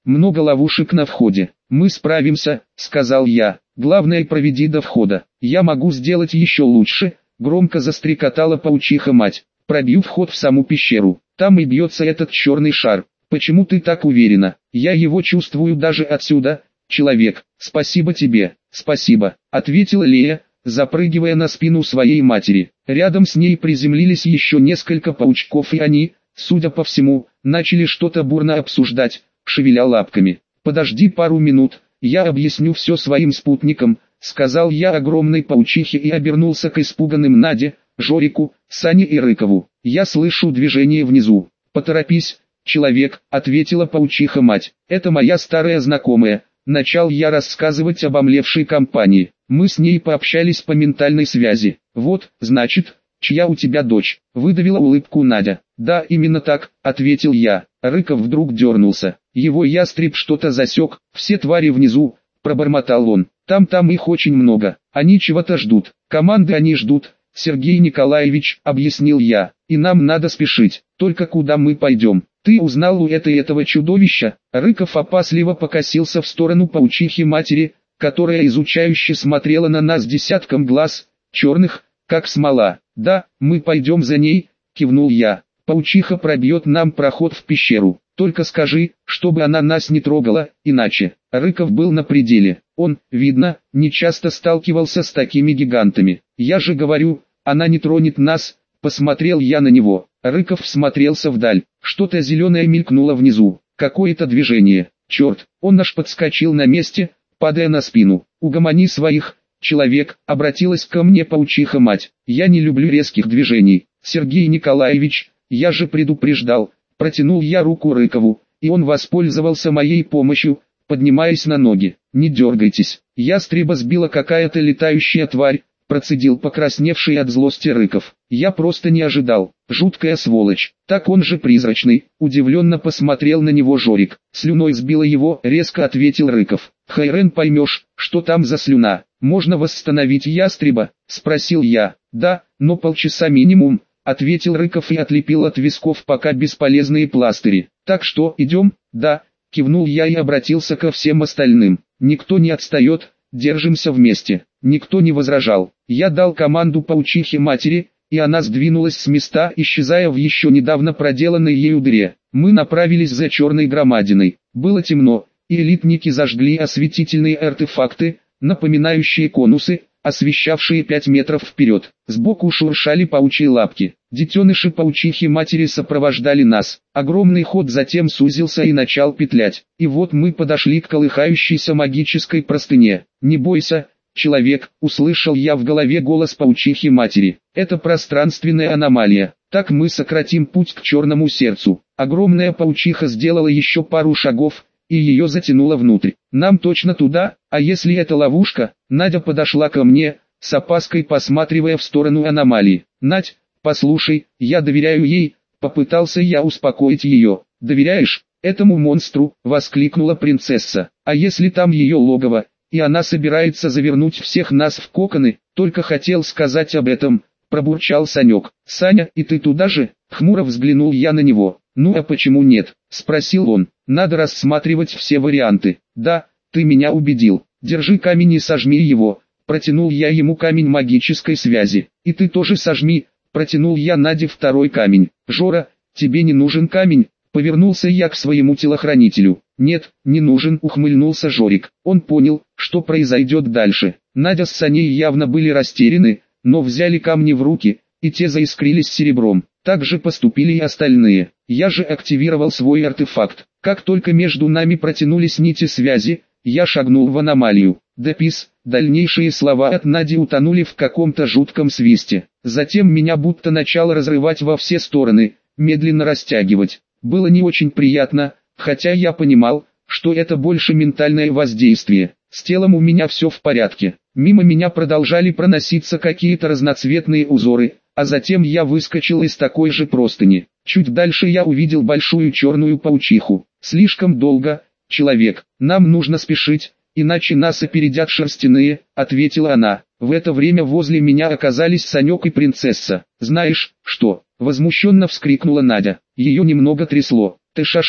много ловушек на входе. Мы справимся, сказал я. Главное, проведи до входа. Я могу сделать еще лучше, громко застрекотала паучиха-мать. Пробью вход в саму пещеру. Там и бьется этот черный шар. Почему ты так уверена? Я его чувствую даже отсюда. Человек, спасибо тебе, спасибо, ответила Лея, запрыгивая на спину своей матери. Рядом с ней приземлились еще несколько паучков, и они, судя по всему, начали что-то бурно обсуждать, шевеля лапками. «Подожди пару минут, я объясню все своим спутникам», — сказал я огромной паучихе и обернулся к испуганным Наде, Жорику, Сане и Рыкову. «Я слышу движение внизу. Поторопись, человек», — ответила паучиха-мать. «Это моя старая знакомая». Начал я рассказывать об омлевшей компании. Мы с ней пообщались по ментальной связи. «Вот, значит, чья у тебя дочь?» — выдавила улыбку Надя. «Да, именно так», — ответил я. Рыков вдруг дернулся. Его ястреб что-то засек. «Все твари внизу», — пробормотал он. «Там-там их очень много. Они чего-то ждут. Команды они ждут, Сергей Николаевич», — объяснил я. «И нам надо спешить. Только куда мы пойдем? Ты узнал у этой этого чудовища?» Рыков опасливо покосился в сторону паучихи матери, которая изучающе смотрела на нас десятком глаз, черных, как смола. «Да, мы пойдем за ней», — кивнул я. «Паучиха пробьет нам проход в пещеру. Только скажи, чтобы она нас не трогала, иначе». Рыков был на пределе. Он, видно, не часто сталкивался с такими гигантами. «Я же говорю, она не тронет нас», — посмотрел я на него. Рыков всмотрелся вдаль. Что-то зеленое мелькнуло внизу. Какое-то движение. Черт, он аж подскочил на месте, падая на спину. «Угомони своих, человек», — обратилась ко мне паучиха-мать. «Я не люблю резких движений. Сергей Николаевич, я же предупреждал». Протянул я руку Рыкову, и он воспользовался моей помощью, поднимаясь на ноги. «Не дергайтесь, ястреба сбила какая-то летающая тварь», — процедил покрасневший от злости Рыков. «Я просто не ожидал. Жуткая сволочь. Так он же призрачный», — удивленно посмотрел на него Жорик. «Слюной сбила его», — резко ответил Рыков. «Хайрен, поймешь, что там за слюна. Можно восстановить ястреба?» — спросил я. «Да, но полчаса минимум», — ответил Рыков и отлепил от висков пока бесполезные пластыри. «Так что, идем?» «Да», — кивнул я и обратился ко всем остальным. «Никто не отстает, держимся вместе». Никто не возражал. Я дал команду паучихе матери, и она сдвинулась с места, исчезая в еще недавно проделанной ею дыре. Мы направились за черной громадиной. Было темно, и элитники зажгли осветительные артефакты, напоминающие конусы, освещавшие пять метров вперед. Сбоку шуршали паучьи лапки. Детеныши паучихи матери сопровождали нас. Огромный ход затем сузился и начал петлять. И вот мы подошли к колыхающейся магической простыне. «Не бойся, человек», — услышал я в голове голос паучихи матери. «Это пространственная аномалия. Так мы сократим путь к черному сердцу». Огромная паучиха сделала еще пару шагов, и ее затянуло внутрь. «Нам точно туда, а если это ловушка?» Надя подошла ко мне, с опаской посматривая в сторону аномалии. «Надь, послушай, я доверяю ей», — попытался я успокоить ее. «Доверяешь этому монстру?» — воскликнула принцесса. «А если там ее логово, и она собирается завернуть всех нас в коконы?» «Только хотел сказать об этом», — пробурчал Санек. «Саня, и ты туда же?» — хмуро взглянул я на него. «Ну а почему нет?» — спросил он. «Надо рассматривать все варианты». «Да, ты меня убедил. Держи камень и сожми его», — протянул я ему камень магической связи. «И ты тоже сожми», — протянул я Наде второй камень. «Жора, тебе не нужен камень?» — повернулся я к своему телохранителю. «Нет, не нужен», — ухмыльнулся Жорик. Он понял, что произойдет дальше. Надя с Саней явно были растеряны, но взяли камни в руки, и те заискрились серебром. Так же поступили и остальные. Я же активировал свой артефакт. Как только между нами протянулись нити связи, я шагнул в аномалию. Депис, дальнейшие слова от Нади утонули в каком-то жутком свисте. Затем меня будто начало разрывать во все стороны, медленно растягивать. Было не очень приятно, хотя я понимал, что это больше ментальное воздействие. С телом у меня все в порядке. Мимо меня продолжали проноситься какие-то разноцветные узоры, а затем я выскочил из такой же простыни. Чуть дальше я увидел большую черную паучиху. «Слишком долго, человек, нам нужно спешить, иначе нас опередят шерстяные», — ответила она. В это время возле меня оказались Санек и принцесса. «Знаешь, что?» — возмущенно вскрикнула Надя. Ее немного трясло. «Ты шаша?»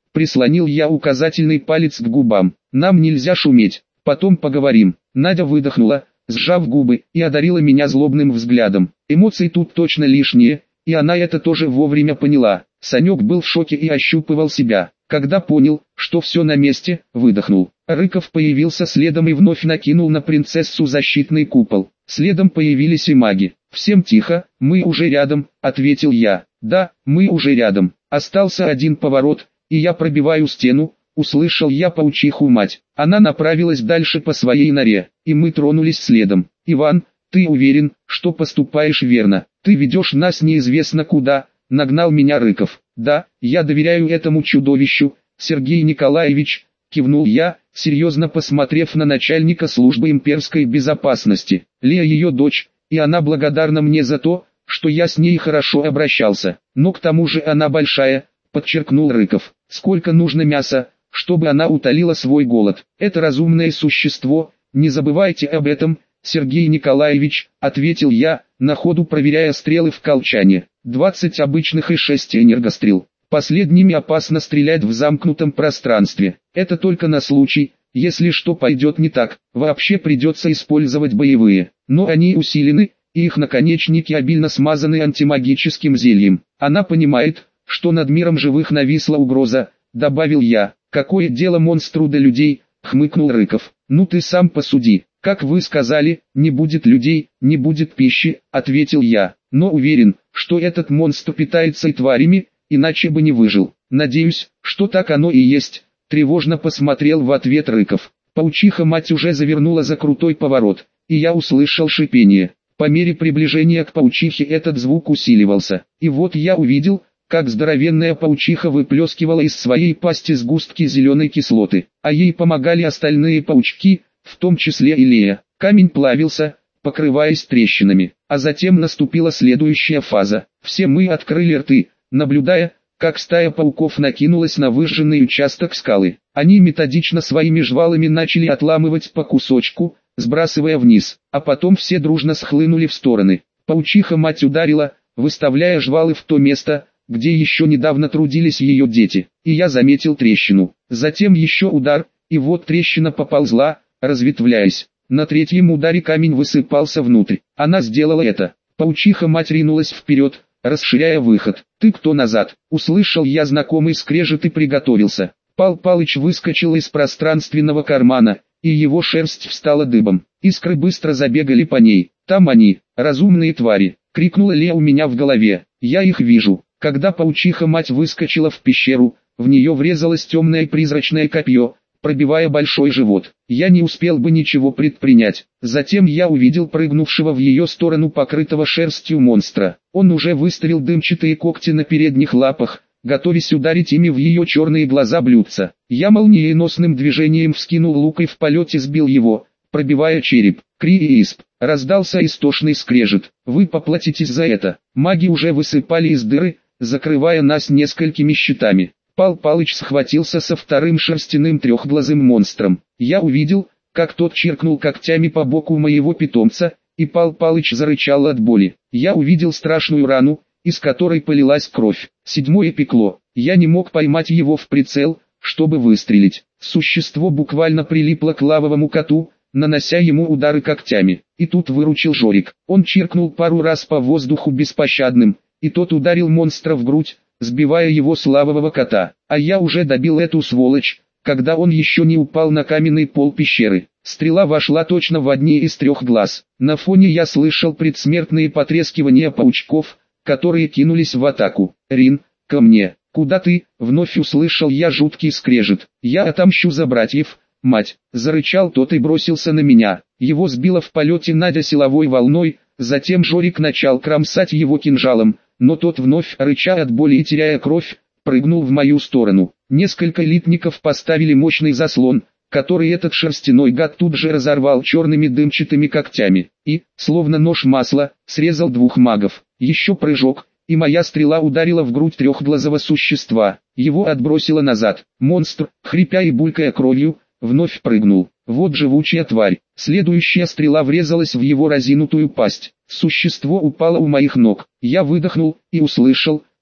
прислонил я указательный палец к губам. Нам нельзя шуметь, потом поговорим. Надя выдохнула, сжав губы, и одарила меня злобным взглядом. Эмоции тут точно лишние, и она это тоже вовремя поняла. Санек был в шоке и ощупывал себя. Когда понял, что все на месте, выдохнул. Рыков появился следом и вновь накинул на принцессу защитный купол. Следом появились и маги. «Всем тихо, мы уже рядом», — ответил я. «Да, мы уже рядом. Остался один поворот, и я пробиваю стену», — услышал я паучиху мать. Она направилась дальше по своей норе, и мы тронулись следом. «Иван, ты уверен, что поступаешь верно? Ты ведешь нас неизвестно куда», — нагнал меня Рыков. «Да, я доверяю этому чудовищу, Сергей Николаевич», — кивнул я, серьезно посмотрев на начальника службы имперской безопасности. «Лея ее дочь, и она благодарна мне за то, что я с ней хорошо обращался. Но к тому же она большая», — подчеркнул Рыков. «Сколько нужно мяса, чтобы она утолила свой голод? Это разумное существо, не забывайте об этом, Сергей Николаевич», — ответил я, на ходу проверяя стрелы в колчане. двадцать обычных и шесть энергострел. Последними опасно стрелять в замкнутом пространстве. Это только на случай, если что пойдет не так. Вообще придется использовать боевые. Но они усилены, и их наконечники обильно смазаны антимагическим зельем. Она понимает, что над миром живых нависла угроза, добавил я. «Какое дело монстру до людей?» — хмыкнул Рыков. «Ну ты сам посуди. Как вы сказали, не будет людей, не будет пищи», — ответил я. «Но уверен, что этот монстр питается и тварями, иначе бы не выжил. Надеюсь, что так оно и есть», — тревожно посмотрел в ответ Рыков. Паучиха-мать уже завернула за крутой поворот, и я услышал шипение. По мере приближения к паучихе этот звук усиливался, и вот я увидел, как здоровенная паучиха выплескивала из своей пасти сгустки зеленой кислоты, а ей помогали остальные паучки, в том числе и Лея. Камень плавился, покрываясь трещинами, а затем наступила следующая фаза. Все мы открыли рты, наблюдая, как стая пауков накинулась на выжженный участок скалы. Они методично своими жвалами начали отламывать по кусочку, сбрасывая вниз, а потом все дружно схлынули в стороны. Паучиха-мать ударила, выставляя жвалы в то место, где еще недавно трудились ее дети, и я заметил трещину. Затем еще удар, и вот трещина поползла, разветвляясь. На третьем ударе камень высыпался внутрь. Она сделала это. Паучиха-мать ринулась вперед, расширяя выход. «Ты кто назад?» — услышал я знакомый скрежет и приготовился. Пал Палыч выскочил из пространственного кармана, и его шерсть встала дыбом. Искры быстро забегали по ней. «Там они, разумные твари!» — крикнула Лея у меня в голове. «Я их вижу». Когда паучиха-мать выскочила в пещеру, в нее врезалось темное призрачное копье, пробивая большой живот. Я не успел бы ничего предпринять. Затем я увидел прыгнувшего в ее сторону покрытого шерстью монстра. Он уже выставил дымчатые когти на передних лапах, готовясь ударить ими в ее черные глаза блюдца. Я молниеносным движением вскинул лук и в полете сбил его, пробивая череп. Кри и исп. Раздался истошный скрежет. «Вы поплатитесь за это». Маги уже высыпали из дыры, закрывая нас несколькими щитами. Пал Палыч схватился со вторым шерстяным трехглазым монстром. Я увидел, как тот чиркнул когтями по боку моего питомца, и Пал Палыч зарычал от боли. Я увидел страшную рану, из которой полилась кровь. Седьмое пекло. Я не мог поймать его в прицел, чтобы выстрелить. Существо буквально прилипло к лавовому коту, нанося ему удары когтями. И тут выручил Жорик. Он чиркнул пару раз по воздуху беспощадным, и тот ударил монстра в грудь, сбивая его с лавового кота. А я уже добил эту сволочь, когда он еще не упал на каменный пол пещеры. Стрела вошла точно в одни из трех глаз. На фоне я слышал предсмертные потрескивания паучков, которые кинулись в атаку. «Рин, ко мне!» «Куда ты?» — вновь услышал я жуткий скрежет. «Я отомщу за братьев, мать!» — зарычал тот и бросился на меня. Его сбило в полете Надя силовой волной, затем Жорик начал кромсать его кинжалом, но тот вновь, рыча от боли и теряя кровь, прыгнул в мою сторону. Несколько литников поставили мощный заслон, который этот шерстяной гад тут же разорвал черными дымчатыми когтями, и, словно нож масла, срезал двух магов. Еще прыжок, и моя стрела ударила в грудь трехглазого существа. Его отбросило назад. Монстр, хрипя и булькая кровью, вновь прыгнул. Вот живучая тварь. Следующая стрела врезалась в его разинутую пасть. Существо упало у моих ног. Я выдохнул и услышал,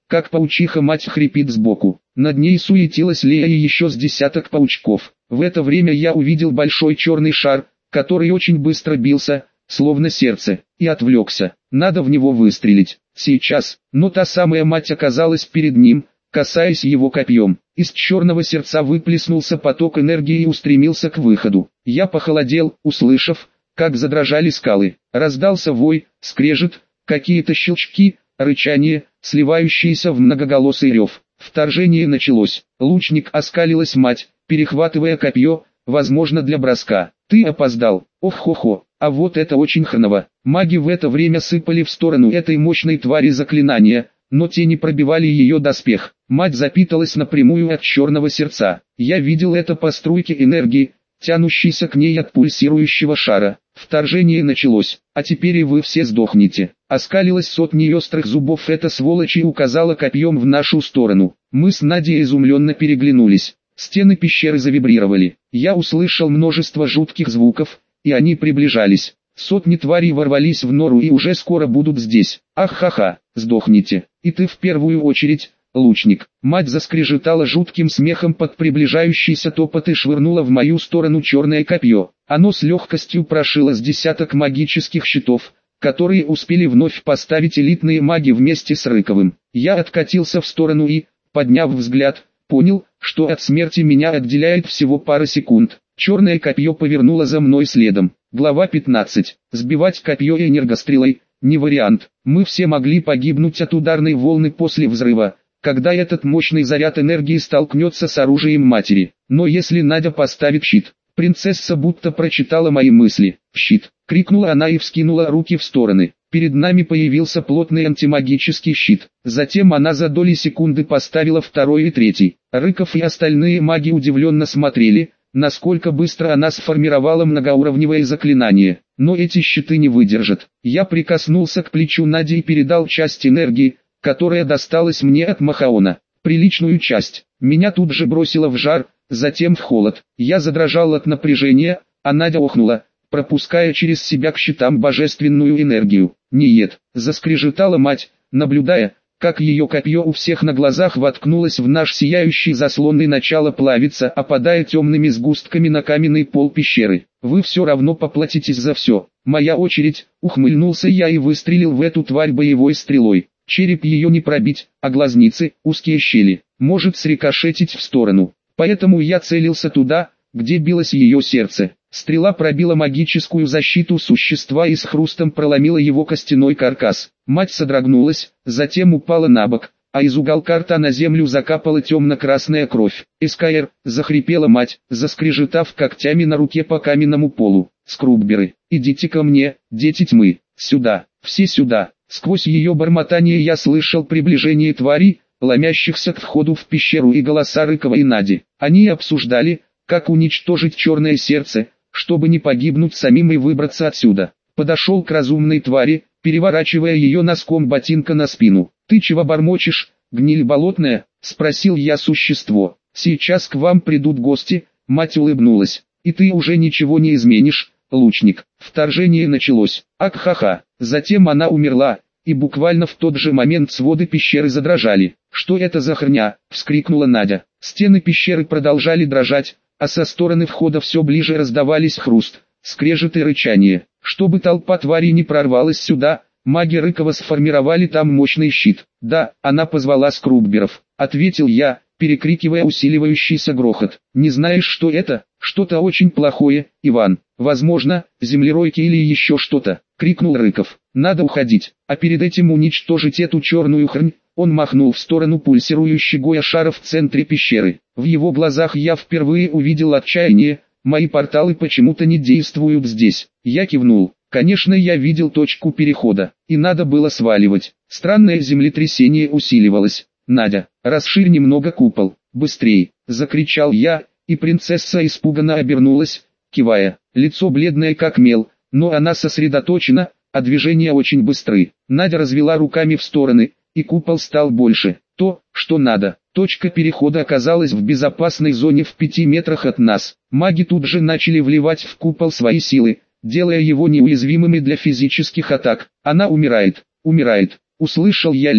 как паучиха-мать хрипит сбоку. Над ней суетилась Лея и еще с десяток паучков. В это время я увидел большой черный шар, который очень быстро бился, словно сердце, и отвлекся. Надо в него выстрелить. Сейчас. Но та самая мать оказалась перед ним, касаясь его копьем. Из черного сердца выплеснулся поток энергии и устремился к выходу. Я похолодел, услышав, как задрожали скалы. Раздался вой, скрежет, какие-то щелчки, рычание, сливающиеся в многоголосый рев. Вторжение началось. Лучник оскалилась мать, перехватывая копье, возможно для броска. Ты опоздал. Ох-хо-хо. А вот это очень хреново. Маги в это время сыпали в сторону этой мощной твари заклинания, но те не пробивали ее доспех. Мать запиталась напрямую от черного сердца. Я видел это по струйке энергии, тянущейся к ней от пульсирующего шара. Вторжение началось, а теперь и вы все сдохнете. Оскалилась сотни острых зубов эта сволочь и указала копьем в нашу сторону. Мы с Надей изумленно переглянулись. Стены пещеры завибрировали. Я услышал множество жутких звуков, и они приближались. Сотни тварей ворвались в нору и уже скоро будут здесь. Ах-ха-ха, сдохните. И ты в первую очередь, лучник. Мать заскрежетала жутким смехом под приближающийся топот и швырнула в мою сторону черное копье. Оно с легкостью прошило с десяток магических щитов, которые успели вновь поставить элитные маги вместе с Рыковым. Я откатился в сторону и, подняв взгляд, понял, что от смерти меня отделяет всего пара секунд. Черное копье повернуло за мной следом. Глава пятнадцать. Сбивать копье энергострелой – не вариант. Мы все могли погибнуть от ударной волны после взрыва, когда этот мощный заряд энергии столкнется с оружием матери. Но если Надя поставит щит, принцесса будто прочитала мои мысли. «Щит!» — крикнула она и вскинула руки в стороны. Перед нами появился плотный антимагический щит. Затем она за доли секунды поставила второй и третий. Рыков и остальные маги удивленно смотрели, насколько быстро она сформировала многоуровневое заклинание. Но эти щиты не выдержат. Я прикоснулся к плечу Нади и передал часть энергии, которая досталась мне от Махаона. Приличную часть. Меня тут же бросило в жар, затем в холод. Я задрожал от напряжения, а Надя охнула, пропуская через себя к щитам божественную энергию. «Нет», — заскрежетала мать, наблюдая, как ее копье у всех на глазах воткнулось в наш сияющий заслон и начало плавиться, опадая темными сгустками на каменный пол пещеры. «Вы все равно поплатитесь за все. Моя очередь», — ухмыльнулся я и выстрелил в эту тварь боевой стрелой. Череп ее не пробить, а глазницы, узкие щели, может срикошетить в сторону. Поэтому я целился туда, где билось ее сердце. Стрела пробила магическую защиту существа и с хрустом проломила его костяной каркас. Мать содрогнулась, затем упала на бок, а из уголка рта на землю закапала темно-красная кровь. «Эскайр!» — захрипела мать, заскрежетав когтями на руке по каменному полу. «Скрубберы, идите ко мне, дети тьмы, сюда, все сюда!» Сквозь ее бормотание я слышал приближение тварей, ломящихся к входу в пещеру, и голоса Рыкова и Нади. Они обсуждали, как уничтожить черное сердце, чтобы не погибнуть самим и выбраться отсюда. Подошел к разумной твари, переворачивая ее носком ботинка на спину. «Ты чего бормочешь, гниль болотная?» — спросил я существо. «Сейчас к вам придут гости», — мать улыбнулась. «И ты уже ничего не изменишь, лучник». Вторжение началось. Ак-ха-ха. Затем она умерла, и буквально в тот же момент своды пещеры задрожали. «Что это за хрня?» — вскрикнула Надя. Стены пещеры продолжали дрожать, а со стороны входа все ближе раздавались хруст, скрежет и рычание. Чтобы толпа тварей не прорвалась сюда, маги Рыкова сформировали там мощный щит. «Да, она позвала скрубберов», — ответил я, перекрикивая усиливающийся грохот. «Не знаешь, что это?» «Что-то очень плохое, Иван. Возможно, землеройки или еще что-то», — крикнул Рыков. «Надо уходить, а перед этим уничтожить эту черную хрень». Он махнул в сторону пульсирующего шара в центре пещеры. В его глазах я впервые увидел отчаяние. «Мои порталы почему-то не действуют здесь». Я кивнул. Конечно, я видел точку перехода, и надо было сваливать. Странное землетрясение усиливалось. «Надя, расширь немного купол, быстрей!» — закричал я, и принцесса испуганно обернулась, кивая. Лицо бледное как мел, но она сосредоточена, а движения очень быстры. Надя развела руками в стороны, и купол стал больше. То, что надо. Точка перехода оказалась в безопасной зоне в пяти метрах от нас. Маги тут же начали вливать в купол свои силы, делая его неуязвимыми для физических атак. «Она умирает, умирает», — услышал я Лею.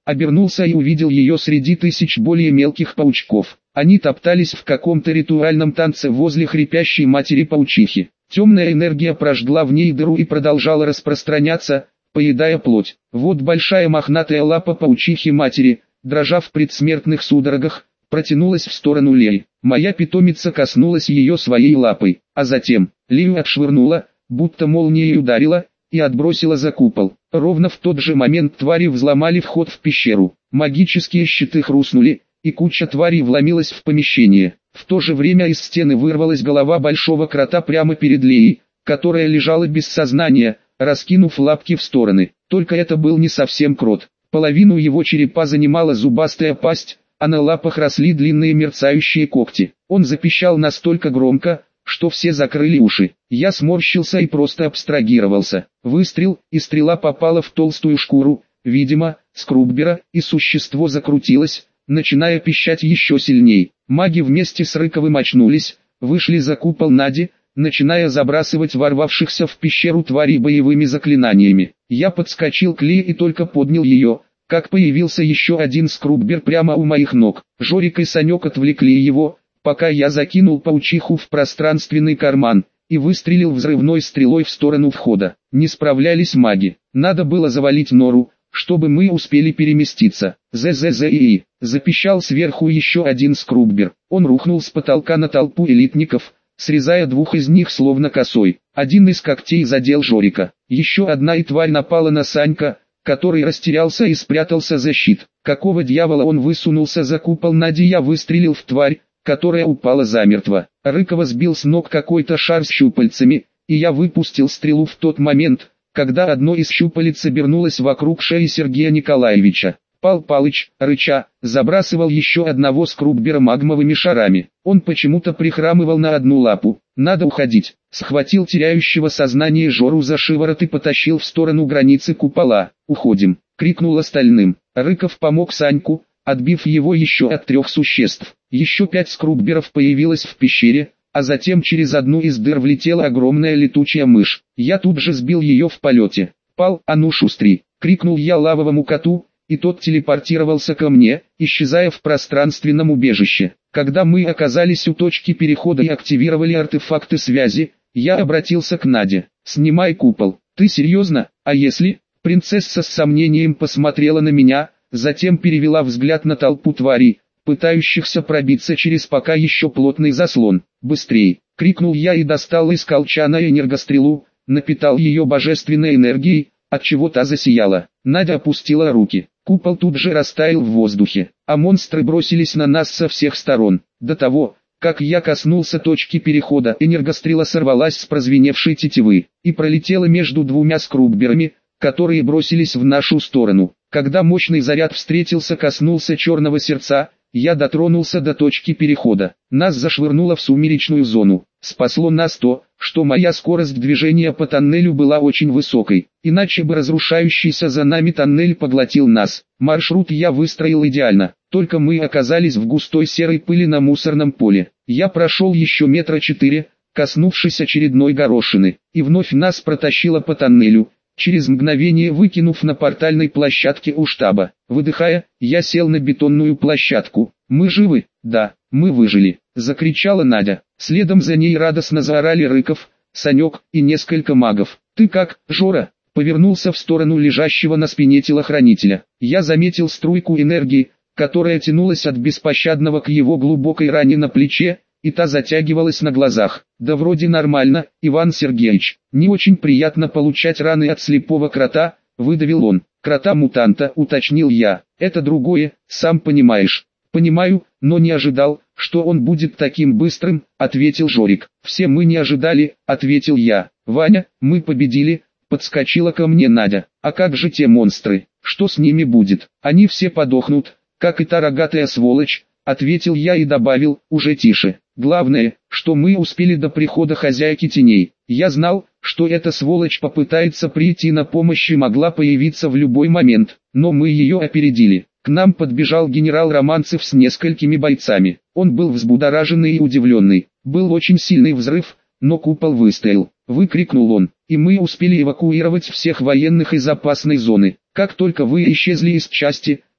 Обернулся и увидел ее среди тысяч более мелких паучков. Они топтались в каком-то ритуальном танце возле хрипящей матери-паучихи. Темная энергия прожгла в ней дыру и продолжала распространяться, поедая плоть. Вот большая мохнатая лапа паучихи-матери, дрожа в предсмертных судорогах, протянулась в сторону Леи. Моя питомица коснулась ее своей лапой, а затем Лею отшвырнула, будто молнией ударила, и отбросила за купол. Ровно в тот же момент твари взломали вход в пещеру. Магические щиты хрустнули, и куча тварей вломилась в помещение. В то же время из стены вырвалась голова большого крота прямо перед Леей, которая лежала без сознания, раскинув лапки в стороны. Только это был не совсем крот. Половину его черепа занимала зубастая пасть, а на лапах росли длинные мерцающие когти. Он запищал настолько громко, что все закрыли уши. Я сморщился и просто абстрагировался. Выстрел, и стрела попала в толстую шкуру, видимо, скруббера, и существо закрутилось, начиная пищать еще сильней. Маги вместе с Рыковым очнулись, вышли за купол Нади, начиная забрасывать ворвавшихся в пещеру тварей боевыми заклинаниями. Я подскочил к Ли и только поднял ее, как появился еще один скруббер прямо у моих ног. Жорик и Санек отвлекли его, пока я закинул паучиху в пространственный карман и выстрелил взрывной стрелой в сторону входа. Не справлялись маги. Надо было завалить нору, чтобы мы успели переместиться. «Зззии!» — запищал сверху еще один скруббер. Он рухнул с потолка на толпу элитников, срезая двух из них словно косой. Один из когтей задел Жорика. Еще одна и тварь напала на Санька, который растерялся и спрятался за щит. Какого дьявола он высунулся за купол Нади? Я выстрелил в тварь, которая упала замертво. Рыкова сбил с ног какой-то шар с щупальцами, и я выпустил стрелу в тот момент, когда одно из щупалец обернулось вокруг шеи Сергея Николаевича. Пал Палыч, рыча, забрасывал еще одного скруббера магмовыми шарами. Он почему-то прихрамывал на одну лапу. «Надо уходить!» Схватил теряющего сознание Жору за шиворот и потащил в сторону границы купола. «Уходим!» — крикнул остальным. Рыков помог Саньку, отбив его еще от трех существ. Еще пять скрубберов появилось в пещере, а затем через одну из дыр влетела огромная летучая мышь. Я тут же сбил ее в полете. «Пал, а ну шустри!» — крикнул я лавовому коту, и тот телепортировался ко мне, исчезая в пространственном убежище. Когда мы оказались у точки перехода и активировали артефакты связи, я обратился к Наде. «Снимай купол». «Ты серьезно? А если?» Принцесса с сомнением посмотрела на меня, затем перевела взгляд на толпу тварей, пытающихся пробиться через пока еще плотный заслон. «Быстрей!» — крикнул я и достал из колчана энергострелу, напитал ее божественной энергией, отчего та засияла. Надя опустила руки. Купол тут же растаял в воздухе, а монстры бросились на нас со всех сторон. До того, как я коснулся точки перехода, энергострела сорвалась с прозвеневшей тетивы и пролетела между двумя скрубберами, которые бросились в нашу сторону. Когда мощный заряд встретился, коснулся черного сердца, я дотронулся до точки перехода. Нас зашвырнуло в сумеречную зону. Спасло нас то, что моя скорость движения по тоннелю была очень высокой, иначе бы разрушающийся за нами тоннель поглотил нас. Маршрут я выстроил идеально, только мы оказались в густой серой пыли на мусорном поле. Я прошел еще метра четыре, коснувшись очередной горошины, и вновь нас протащило по тоннелю, через мгновение выкинув на портальной площадке у штаба. Выдыхая, я сел на бетонную площадку. «Мы живы?» «Да, мы выжили», — закричала Надя. Следом за ней радостно заорали Рыков, Санек и несколько магов. «Ты как, Жора?» — повернулся в сторону лежащего на спине телохранителя. Я заметил струйку энергии, которая тянулась от беспощадного к его глубокой ране на плече, и та затягивалась на глазах. «Да вроде нормально, Иван Сергеевич. Не очень приятно получать раны от слепого крота», — выдавил он. «Крота-мутанта», — уточнил я. «Это другое, сам понимаешь». «Понимаю, но не ожидал, что он будет таким быстрым», — ответил Жорик. «Все мы не ожидали», — ответил я. «Ваня, мы победили», — подскочила ко мне Надя. «А как же те монстры? Что с ними будет? Они все подохнут, как и та рогатая сволочь», — ответил я и добавил, уже тише. «Главное, что мы успели до прихода хозяйки теней. Я знал, что эта сволочь попытается прийти на помощь и могла появиться в любой момент, но мы ее опередили». К нам подбежал генерал Романцев с несколькими бойцами. Он был взбудораженный и удивленный. Был очень сильный взрыв, но купол выстоял. Выкрикнул он, и мы успели эвакуировать всех военных из опасной зоны. Как только вы исчезли из части,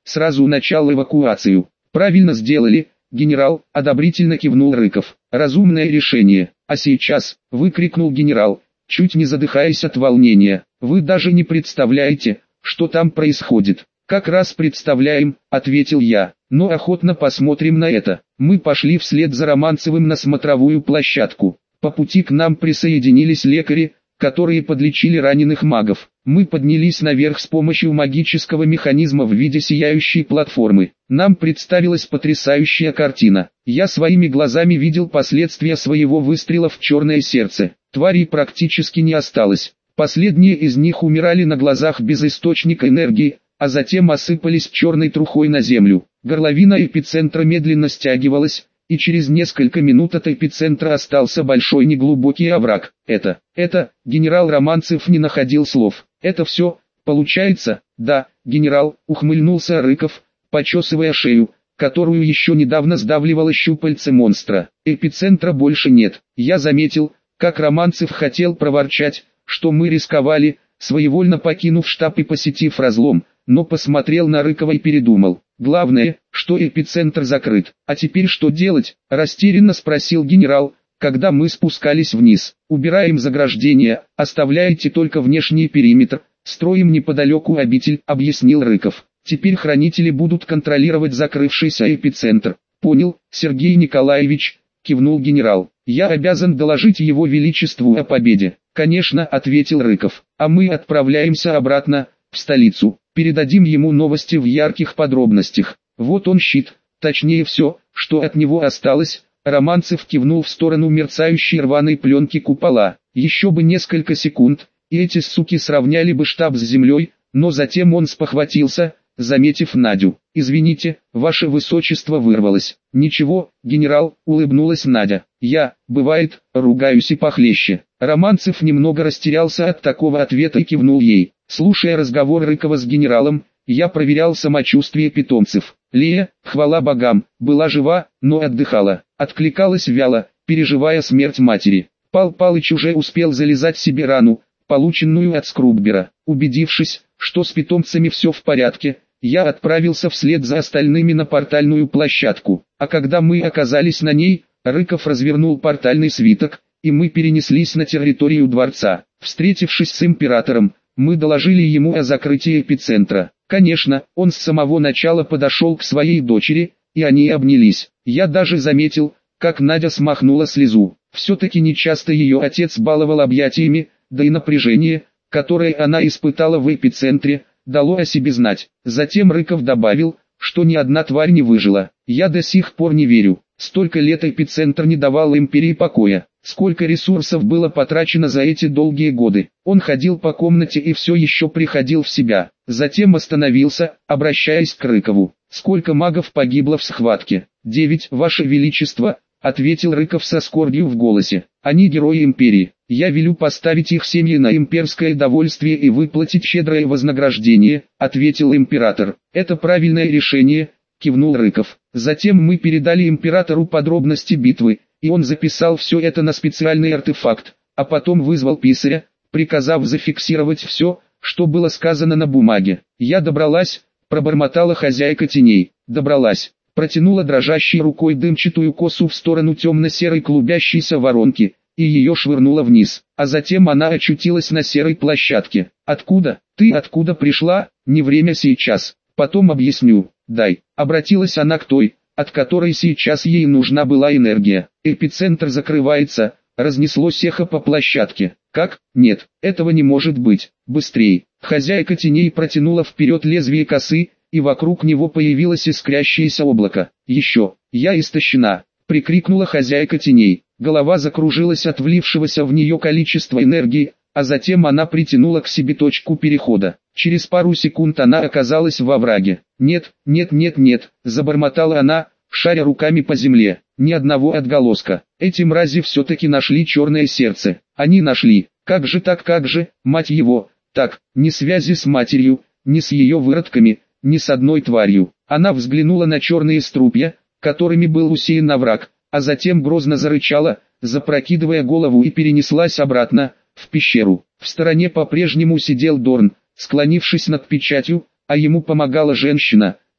сразу начал эвакуацию. Правильно сделали, генерал, одобрительно кивнул Рыков. Разумное решение. А сейчас, выкрикнул генерал, чуть не задыхаясь от волнения, вы даже не представляете, что там происходит. Как раз представляем, ответил я, но охотно посмотрим на это. Мы пошли вслед за Романцевым на смотровую площадку. По пути к нам присоединились лекари, которые подлечили раненых магов. Мы поднялись наверх с помощью магического механизма в виде сияющей платформы. Нам представилась потрясающая картина. Я своими глазами видел последствия своего выстрела в черное сердце. Тварей практически не осталось. Последние из них умирали на глазах без источника энергии, а затем осыпались черной трухой на землю. Горловина эпицентра медленно стягивалась, и через несколько минут от эпицентра остался большой неглубокий овраг. Это, это, генерал Романцев не находил слов. Это все, получается? Да, генерал, ухмыльнулся Рыков, почесывая шею, которую еще недавно сдавливало щупальце монстра. Эпицентра больше нет. Я заметил, как Романцев хотел проворчать, что мы рисковали, своевольно покинув штаб и посетив разлом, но посмотрел на Рыкова и передумал. Главное, что эпицентр закрыт. А теперь что делать? Растерянно спросил генерал, когда мы спускались вниз. Убираем заграждение, оставляйте только внешний периметр, строим неподалеку обитель, объяснил Рыков. Теперь хранители будут контролировать закрывшийся эпицентр. Понял, Сергей Николаевич, кивнул генерал. Я обязан доложить его величеству о победе. Конечно, ответил Рыков. А мы отправляемся обратно, в столицу. Передадим ему новости в ярких подробностях. Вот он щит, точнее все, что от него осталось. Романцев кивнул в сторону мерцающей рваной пленки купола. Еще бы несколько секунд, и эти суки сравняли бы штаб с землей, но затем он спохватился, заметив Надю. «Извините, ваше высочество вырвалось». «Ничего, генерал», — улыбнулась Надя. «Я, бывает, ругаюсь и похлеще». Романцев немного растерялся от такого ответа и кивнул ей. Слушая разговор Рыкова с генералом, я проверял самочувствие питомцев. Лея, хвала богам, была жива, но отдыхала. Откликалась вяло, переживая смерть матери. Пал Палыч уже успел залезать себе рану, полученную от Скруббера. Убедившись, что с питомцами все в порядке, я отправился вслед за остальными на портальную площадку. А когда мы оказались на ней, Рыков развернул портальный свиток, и мы перенеслись на территорию дворца. Встретившись с императором, мы доложили ему о закрытии эпицентра. Конечно, он с самого начала подошел к своей дочери, и они обнялись. Я даже заметил, как Надя смахнула слезу. Все-таки нечасто ее отец баловал объятиями, да и напряжение, которое она испытала в эпицентре, дало о себе знать. Затем Рыков добавил, что ни одна тварь не выжила. Я до сих пор не верю. Столько лет эпицентр не давал империи покоя. Сколько ресурсов было потрачено за эти долгие годы. Он ходил по комнате и все еще приходил в себя. Затем остановился, обращаясь к Рыкову. «Сколько магов погибло в схватке?» «Девять, ваше величество», — ответил Рыков со скорбью в голосе. «Они герои империи. Я велю поставить их семьи на имперское довольствие и выплатить щедрое вознаграждение», — ответил император. «Это правильное решение», — кивнул Рыков. Затем мы передали императору подробности битвы, и он записал все это на специальный артефакт, а потом вызвал писаря, приказав зафиксировать все, что было сказано на бумаге. «Я добралась», — пробормотала хозяйка теней. «Добралась», — протянула дрожащей рукой дымчатую косу в сторону темно-серой клубящейся воронки, и ее швырнула вниз. А затем она очутилась на серой площадке. «Откуда? Ты откуда пришла? Не время сейчас. Потом объясню. Дай». Обратилась она к той, от которой сейчас ей нужна была энергия. «Эпицентр закрывается», — разнеслось эхо по площадке. «Как? Нет, этого не может быть. Быстрей!» Хозяйка теней протянула вперед лезвие косы, и вокруг него появилось искрящееся облако. «Еще! Я истощена!» — прикрикнула хозяйка теней. Голова закружилась от влившегося в нее количества энергии, а затем она притянула к себе точку перехода. Через пару секунд она оказалась во овраге. «Нет, нет, нет, нет», — забормотала она, шаря руками по земле. «Ни одного отголоска. Эти мрази все-таки нашли черное сердце. Они нашли. Как же так, как же, мать его, так, ни связи с матерью, ни с ее выродками, ни с одной тварью». Она взглянула на черные струпья, которыми был усеян овраг, а затем грозно зарычала, запрокидывая голову, и перенеслась обратно, в пещеру. В стороне по-прежнему сидел Дорн, склонившись над печатью, а ему помогала женщина,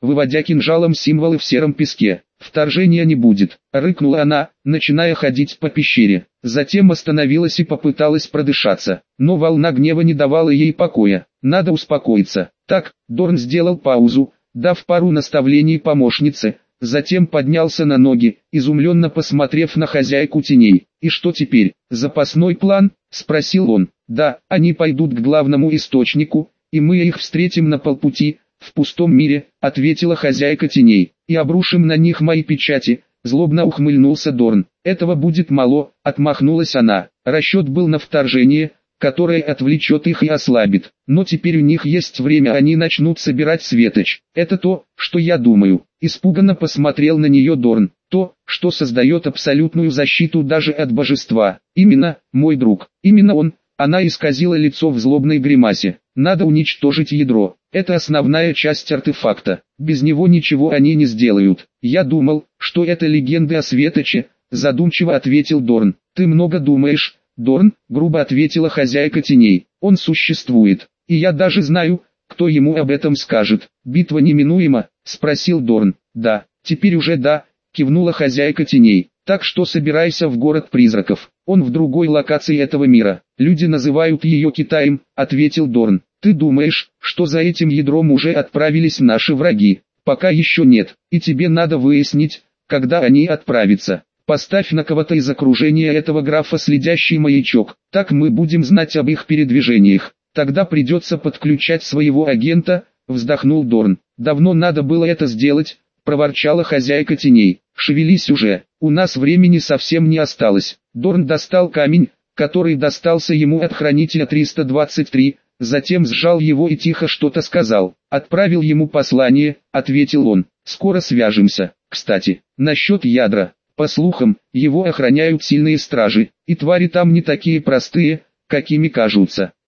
выводя кинжалом символы в сером песке. «Вторжения не будет», — рыкнула она, начиная ходить по пещере. Затем остановилась и попыталась продышаться, но волна гнева не давала ей покоя. «Надо успокоиться». Так, Дорн сделал паузу, дав пару наставлений помощнице, затем поднялся на ноги, изумленно посмотрев на хозяйку теней. «И что теперь? Запасной план?» — спросил он. «Да, они пойдут к главному источнику, и мы их встретим на полпути, в пустом мире», — ответила хозяйка теней. «И обрушим на них мои печати», — злобно ухмыльнулся Дорн. «Этого будет мало», — отмахнулась она. Расчет был на вторжение, которое отвлечет их и ослабит. Но теперь у них есть время, они начнут собирать светоч. Это то, что я думаю. Испуганно посмотрел на нее Дорн. То, что создает абсолютную защиту даже от божества. Именно, мой друг, именно он. Она исказила лицо в злобной гримасе. Надо уничтожить ядро. Это основная часть артефакта. Без него ничего они не сделают. Я думал, что это легенды о светоче, задумчиво ответил Дорн. Ты много думаешь, Дорн, грубо ответила хозяйка теней. Он существует. И я даже знаю, кто ему об этом скажет. Битва неминуема? Спросил Дорн. Да, теперь уже да, кивнула хозяйка теней. Так что собирайся в город призраков. Он в другой локации этого мира. Люди называют ее Китаем, ответил Дорн. Ты думаешь, что за этим ядром уже отправились наши враги? Пока еще нет, и тебе надо выяснить, когда они отправятся. Поставь на кого-то из окружения этого графа следящий маячок, так мы будем знать об их передвижениях. Тогда придется подключать своего агента, вздохнул Дорн. Давно надо было это сделать, проворчала хозяйка теней. Шевелись уже, у нас времени совсем не осталось. Дорн достал камень, который достался ему от хранителя триста двадцать три, затем сжал его и тихо что-то сказал. Отправил ему послание, ответил он. Скоро свяжемся. Кстати, насчет ядра. По слухам, его охраняют сильные стражи, и твари там не такие простые, какими кажутся.